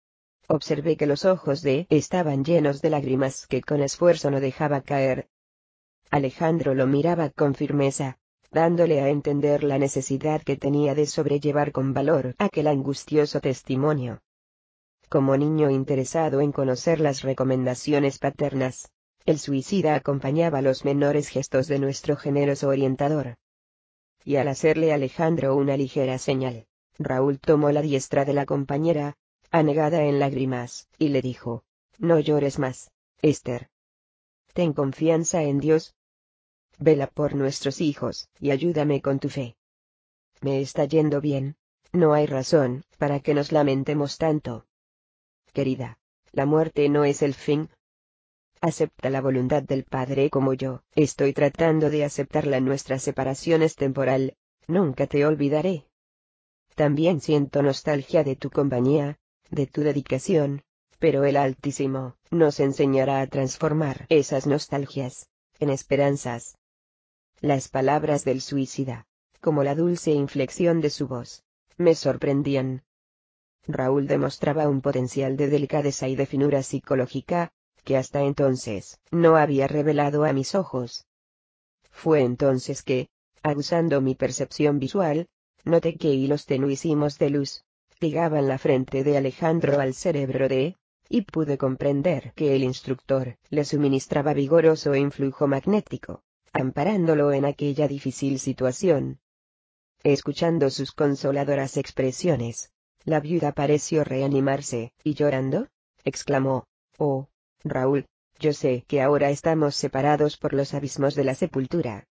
A: Observé que los ojos de estaban llenos de lágrimas que con esfuerzo no dejaba caer. Alejandro lo miraba con firmeza, dándole a entender la necesidad que tenía de sobrellevar con valor aquel angustioso testimonio. Como niño interesado en conocer las recomendaciones paternas, El suicida acompañaba los menores gestos de nuestro generoso orientador. Y al hacerle a Alejandro una ligera señal, Raúl tomó la diestra de la compañera, anegada en lágrimas, y le dijo: no llores más, Esther. Ten confianza en Dios. Vela por nuestros hijos, y ayúdame con tu fe. Me está yendo bien. No hay razón para que nos lamentemos tanto. Querida, la muerte no es el fin. Acepta la voluntad del Padre como yo estoy tratando de aceptarla. Nuestra separación es temporal, nunca te olvidaré. También siento nostalgia de tu compañía, de tu dedicación, pero el Altísimo nos enseñará a transformar esas nostalgias en esperanzas. Las palabras del suicida, como la dulce inflexión de su voz, me sorprendían. Raúl demostraba un potencial de delicadeza y de finura psicológica, que hasta entonces no había revelado a mis ojos. Fue entonces que, aguzando mi percepción visual, noté que hilos tenuísimos de luz ligaban la frente de Alejandro al cerebro de, y pude comprender que el instructor le suministraba vigoroso influjo magnético, amparándolo en aquella difícil situación. Escuchando sus consoladoras expresiones, la viuda pareció reanimarse, y llorando, exclamó: oh, Raúl, yo sé que ahora estamos separados por los abismos de la sepultura.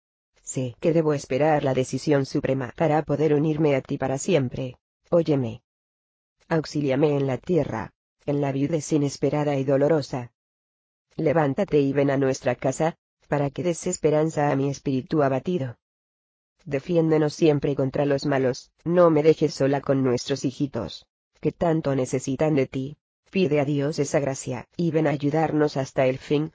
A: Sé que debo esperar la decisión suprema para poder unirme a ti para siempre. Óyeme. Auxíliame en la tierra, en la viudez inesperada y dolorosa. Levántate y ven a nuestra casa, para que des esperanza a mi espíritu abatido. Defiéndenos siempre contra los malos, no me dejes sola con nuestros hijitos, que tanto necesitan de ti. Pide a Dios esa gracia, y ven a ayudarnos hasta el fin.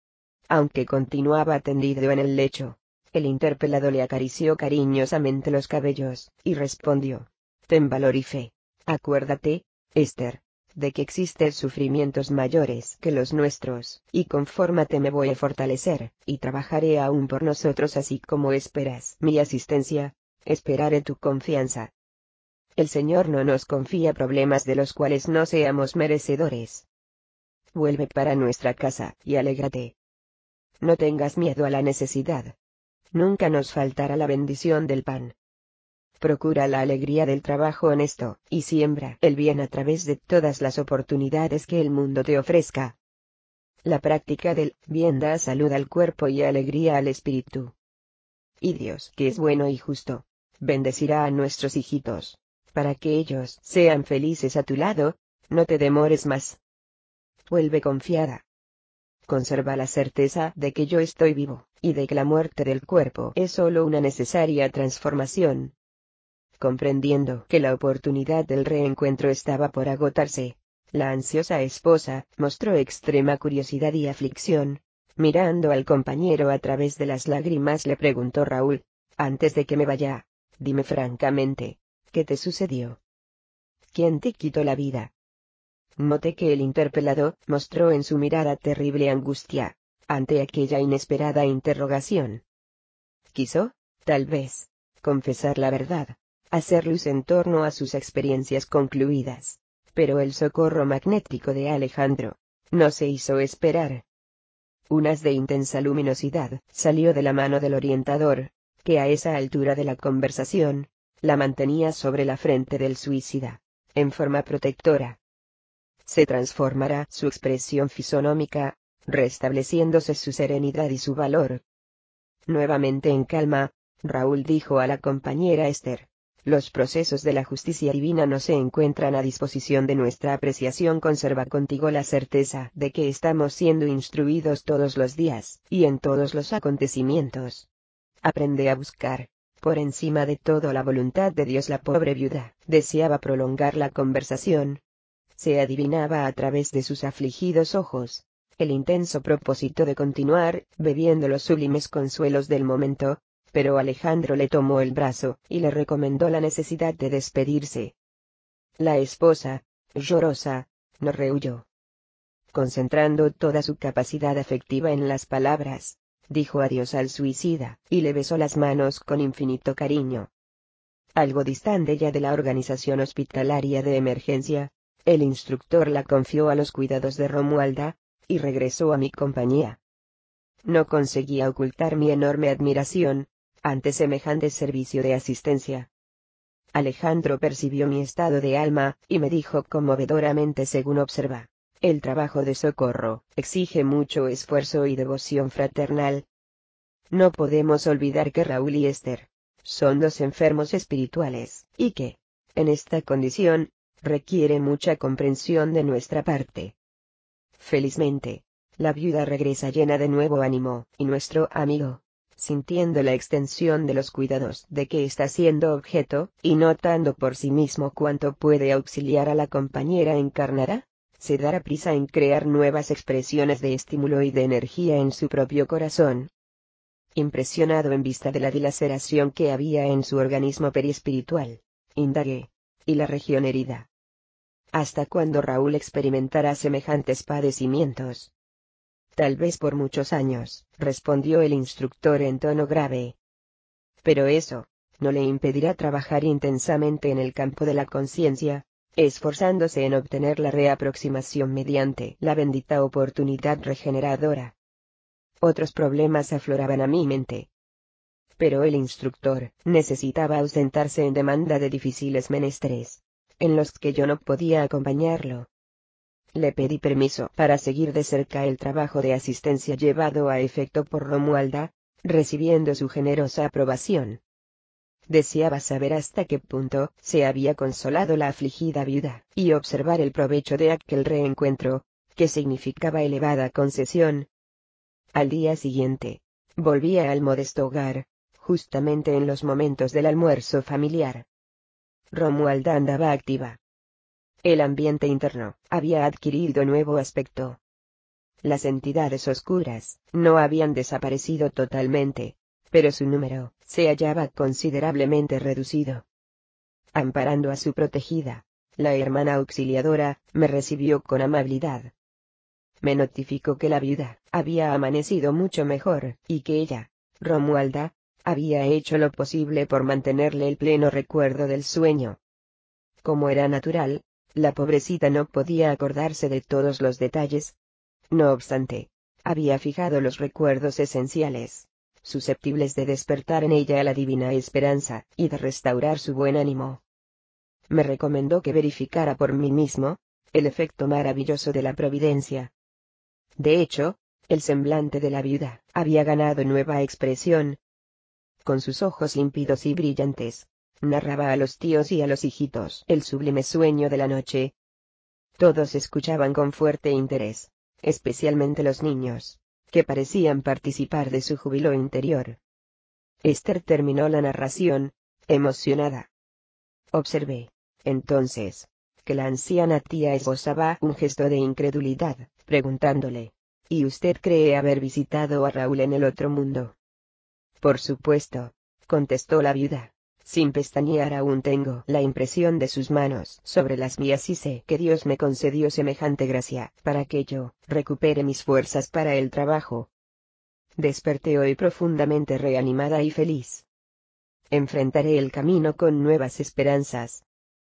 A: Aunque continuaba tendido en el lecho, el interpelado le acarició cariñosamente los cabellos, y respondió: ten valor y fe. Acuérdate, Esther, de que existen sufrimientos mayores que los nuestros, y confórmate, me voy a fortalecer, y trabajaré aún por nosotros así como esperas mi asistencia, esperaré tu confianza. El Señor no nos confía problemas de los cuales no seamos merecedores. Vuelve para nuestra casa, y alégrate. No tengas miedo a la necesidad. Nunca nos faltará la bendición del pan. Procura la alegría del trabajo honesto, y siembra el bien a través de todas las oportunidades que el mundo te ofrezca. La práctica del bien da salud al cuerpo y alegría al espíritu. Y Dios, que es bueno y justo, bendecirá a nuestros hijitos, para que ellos sean felices a tu lado. No te demores más. Vuelve confiada. Conserva la certeza de que yo estoy vivo, y de que la muerte del cuerpo es solo una necesaria transformación. Comprendiendo que la oportunidad del reencuentro estaba por agotarse, la ansiosa esposa mostró extrema curiosidad y aflicción. Mirando al compañero a través de las lágrimas, le preguntó Raúl: antes de que me vaya, dime francamente, ¿qué te sucedió? ¿Quién te quitó la vida? Noté que el interpelado mostró en su mirada terrible angustia ante aquella inesperada interrogación. Quiso, tal vez, confesar la verdad, hacer luz en torno a sus experiencias concluidas, pero el socorro magnético de Alejandro no se hizo esperar. Un haz de intensa luminosidad salió de la mano del orientador, que a esa altura de la conversación la mantenía sobre la frente del suicida, en forma protectora. Se transformará su expresión fisonómica, restableciéndose su serenidad y su valor. Nuevamente en calma, Raúl dijo a la compañera Esther: los procesos de la justicia divina no se encuentran a disposición de nuestra apreciación. Conserva contigo la certeza de que estamos siendo instruidos todos los días, y en todos los acontecimientos. Aprende a buscar, por encima de todo, la voluntad de Dios. La pobre viuda deseaba prolongar la conversación. Se adivinaba a través de sus afligidos ojos el intenso propósito de continuar bebiendo los sublimes consuelos del momento, pero Alejandro le tomó el brazo y le recomendó la necesidad de despedirse. La esposa, llorosa, no rehuyó. Concentrando toda su capacidad afectiva en las palabras, dijo adiós al suicida, y le besó las manos con infinito cariño. Algo distante ya de la organización hospitalaria de emergencia, el instructor la confió a los cuidados de Romualda, y regresó a mi compañía. No conseguía ocultar mi enorme admiración ante semejante servicio de asistencia. Alejandro percibió mi estado de alma, y me dijo conmovedoramente según observa: el trabajo de socorro exige mucho esfuerzo y devoción fraternal. No podemos olvidar que Raúl y Esther son dos enfermos espirituales, y que, en esta condición, requiere mucha comprensión de nuestra parte. Felizmente, la viuda regresa llena de nuevo ánimo, y nuestro amigo, sintiendo la extensión de los cuidados de que está siendo objeto, y notando por sí mismo cuánto puede auxiliar a la compañera encarnada, se dará prisa en crear nuevas expresiones de estímulo y de energía en su propio corazón. Impresionado en vista de la dilaceración que había en su organismo periespiritual, indagué: ¿y la región herida? ¿Hasta cuándo Raúl experimentará semejantes padecimientos? Tal vez por muchos años, respondió el instructor en tono grave. Pero eso no le impedirá trabajar intensamente en el campo de la conciencia, esforzándose en obtener la reaproximación mediante la bendita oportunidad regeneradora. Otros problemas afloraban a mi mente. Pero el instructor necesitaba ausentarse en demanda de difíciles menesteres, en los que yo no podía acompañarlo. Le pedí permiso para seguir de cerca el trabajo de asistencia llevado a efecto por Romualda, recibiendo su generosa aprobación. Deseaba saber hasta qué punto se había consolado la afligida viuda, y observar el provecho de aquel reencuentro, que significaba elevada concesión. Al día siguiente, volvía al modesto hogar, justamente en los momentos del almuerzo familiar. Romualda andaba activa. El ambiente interno había adquirido nuevo aspecto. Las entidades oscuras no habían desaparecido totalmente, pero su número se hallaba considerablemente reducido. Amparando a su protegida, la hermana auxiliadora me recibió con amabilidad. Me notificó que la viuda había amanecido mucho mejor, y que ella, Romualda, había hecho lo posible por mantenerle el pleno recuerdo del sueño. Como era natural, la pobrecita no podía acordarse de todos los detalles. No obstante, había fijado los recuerdos esenciales, susceptibles de despertar en ella la divina esperanza, y de restaurar su buen ánimo. Me recomendó que verificara por mí mismo el efecto maravilloso de la providencia. De hecho, el semblante de la viuda había ganado nueva expresión. Con sus ojos límpidos y brillantes, narraba a los tíos y a los hijitos el sublime sueño de la noche. Todos escuchaban con fuerte interés, especialmente los niños, que parecían participar de su júbilo interior. Esther terminó la narración, emocionada. Observé, entonces, que la anciana tía esbozaba un gesto de incredulidad, preguntándole: ¿y usted cree haber visitado a Raúl en el otro mundo? Por supuesto, contestó la viuda. Sin pestañear aún tengo la impresión de sus manos sobre las mías y sé que Dios me concedió semejante gracia para que yo recupere mis fuerzas para el trabajo. Desperté hoy profundamente reanimada y feliz. Enfrentaré el camino con nuevas esperanzas.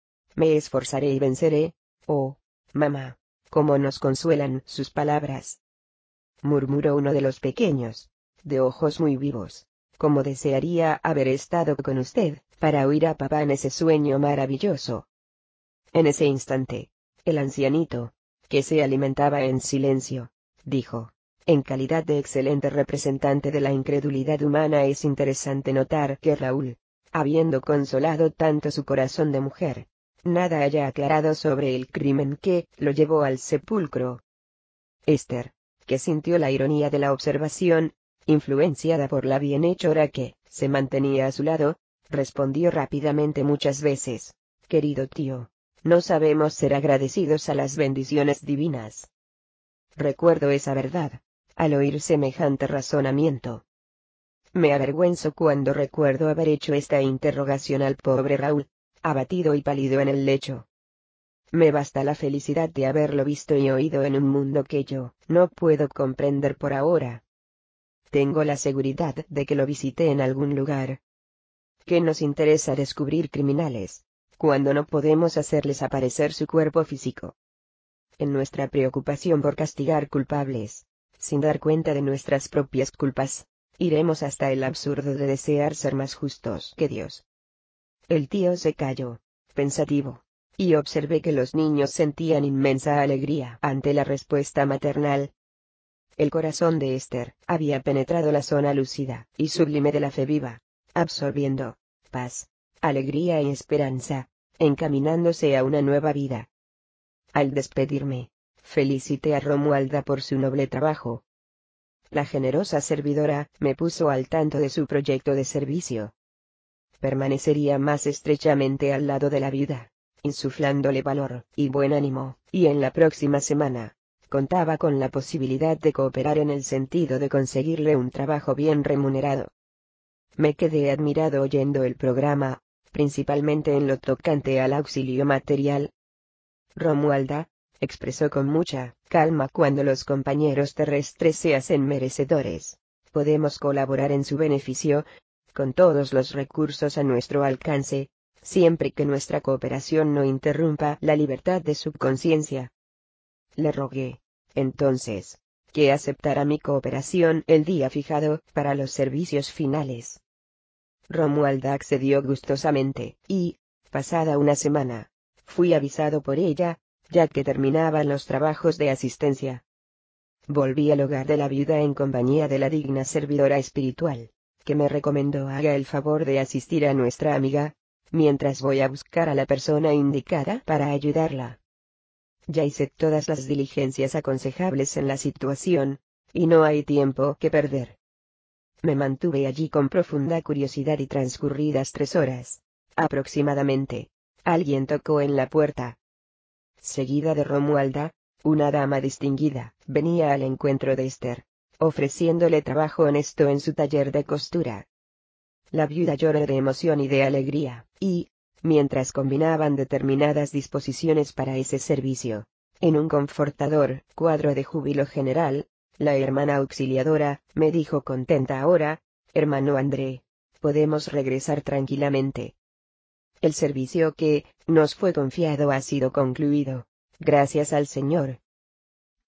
A: Me esforzaré y venceré. Oh, mamá, cómo nos consuelan sus palabras, murmuró uno de los pequeños, de ojos muy vivos. Como desearía haber estado con usted, para oír a papá en ese sueño maravilloso. En ese instante, el ancianito, que se alimentaba en silencio, dijo: en calidad de excelente representante de la incredulidad humana es interesante notar que Raúl, habiendo consolado tanto su corazón de mujer, nada haya aclarado sobre el crimen que lo llevó al sepulcro. Esther, que sintió la ironía de la observación, influenciada por la bienhechora que se mantenía a su lado, respondió rápidamente muchas veces: querido tío, no sabemos ser agradecidos a las bendiciones divinas. Recuerdo esa verdad, al oír semejante razonamiento. Me avergüenzo cuando recuerdo haber hecho esta interrogación al pobre Raúl, abatido y pálido en el lecho. Me basta la felicidad de haberlo visto y oído en un mundo que yo no puedo comprender por ahora. Tengo la seguridad de que lo visité en algún lugar. ¿Qué nos interesa descubrir criminales, cuando no podemos hacerles aparecer su cuerpo físico? en nuestra preocupación por castigar culpables, sin dar cuenta de nuestras propias culpas, iremos hasta el absurdo de desear ser más justos que Dios. El tío se calló, pensativo, y observé que los niños sentían inmensa alegría ante la respuesta maternal. El corazón de Esther había penetrado la zona lúcida y sublime de la fe viva, absorbiendo paz, alegría y esperanza, encaminándose a una nueva vida. Al despedirme, felicité a Romualda por su noble trabajo. La generosa servidora me puso al tanto de su proyecto de servicio. Permanecería más estrechamente al lado de la viuda, insuflándole valor y buen ánimo, y en la próxima semana, contaba con la posibilidad de cooperar en el sentido de conseguirle un trabajo bien remunerado. Me quedé admirado oyendo el programa, principalmente en lo tocante al auxilio material. Romualda, expresó con mucha calma, cuando los compañeros terrestres se hacen merecedores, podemos colaborar en su beneficio, con todos los recursos a nuestro alcance, siempre que nuestra cooperación no interrumpa la libertad de su conciencia. Le rogué, entonces, que aceptara mi cooperación el día fijado para los servicios finales. Romualda accedió gustosamente, y, pasada una semana, fui avisado por ella, ya que terminaban los trabajos de asistencia. Volví al hogar de la viuda en compañía de la digna servidora espiritual, que me recomendó haga el favor de asistir a nuestra amiga, mientras voy a buscar a la persona indicada para ayudarla. Ya hice todas las diligencias aconsejables en la situación, y no hay tiempo que perder. Me mantuve allí con profunda curiosidad y transcurridas tres horas, aproximadamente, alguien tocó en la puerta. Seguida de Romualda, una dama distinguida venía al encuentro de Esther, ofreciéndole trabajo honesto en su taller de costura. La viuda lloró de emoción y de alegría, y, mientras combinaban determinadas disposiciones para ese servicio, en un confortador cuadro de júbilo general, la hermana auxiliadora me dijo contenta: ahora, hermano André, podemos regresar tranquilamente. El servicio que nos fue confiado ha sido concluido, gracias al Señor,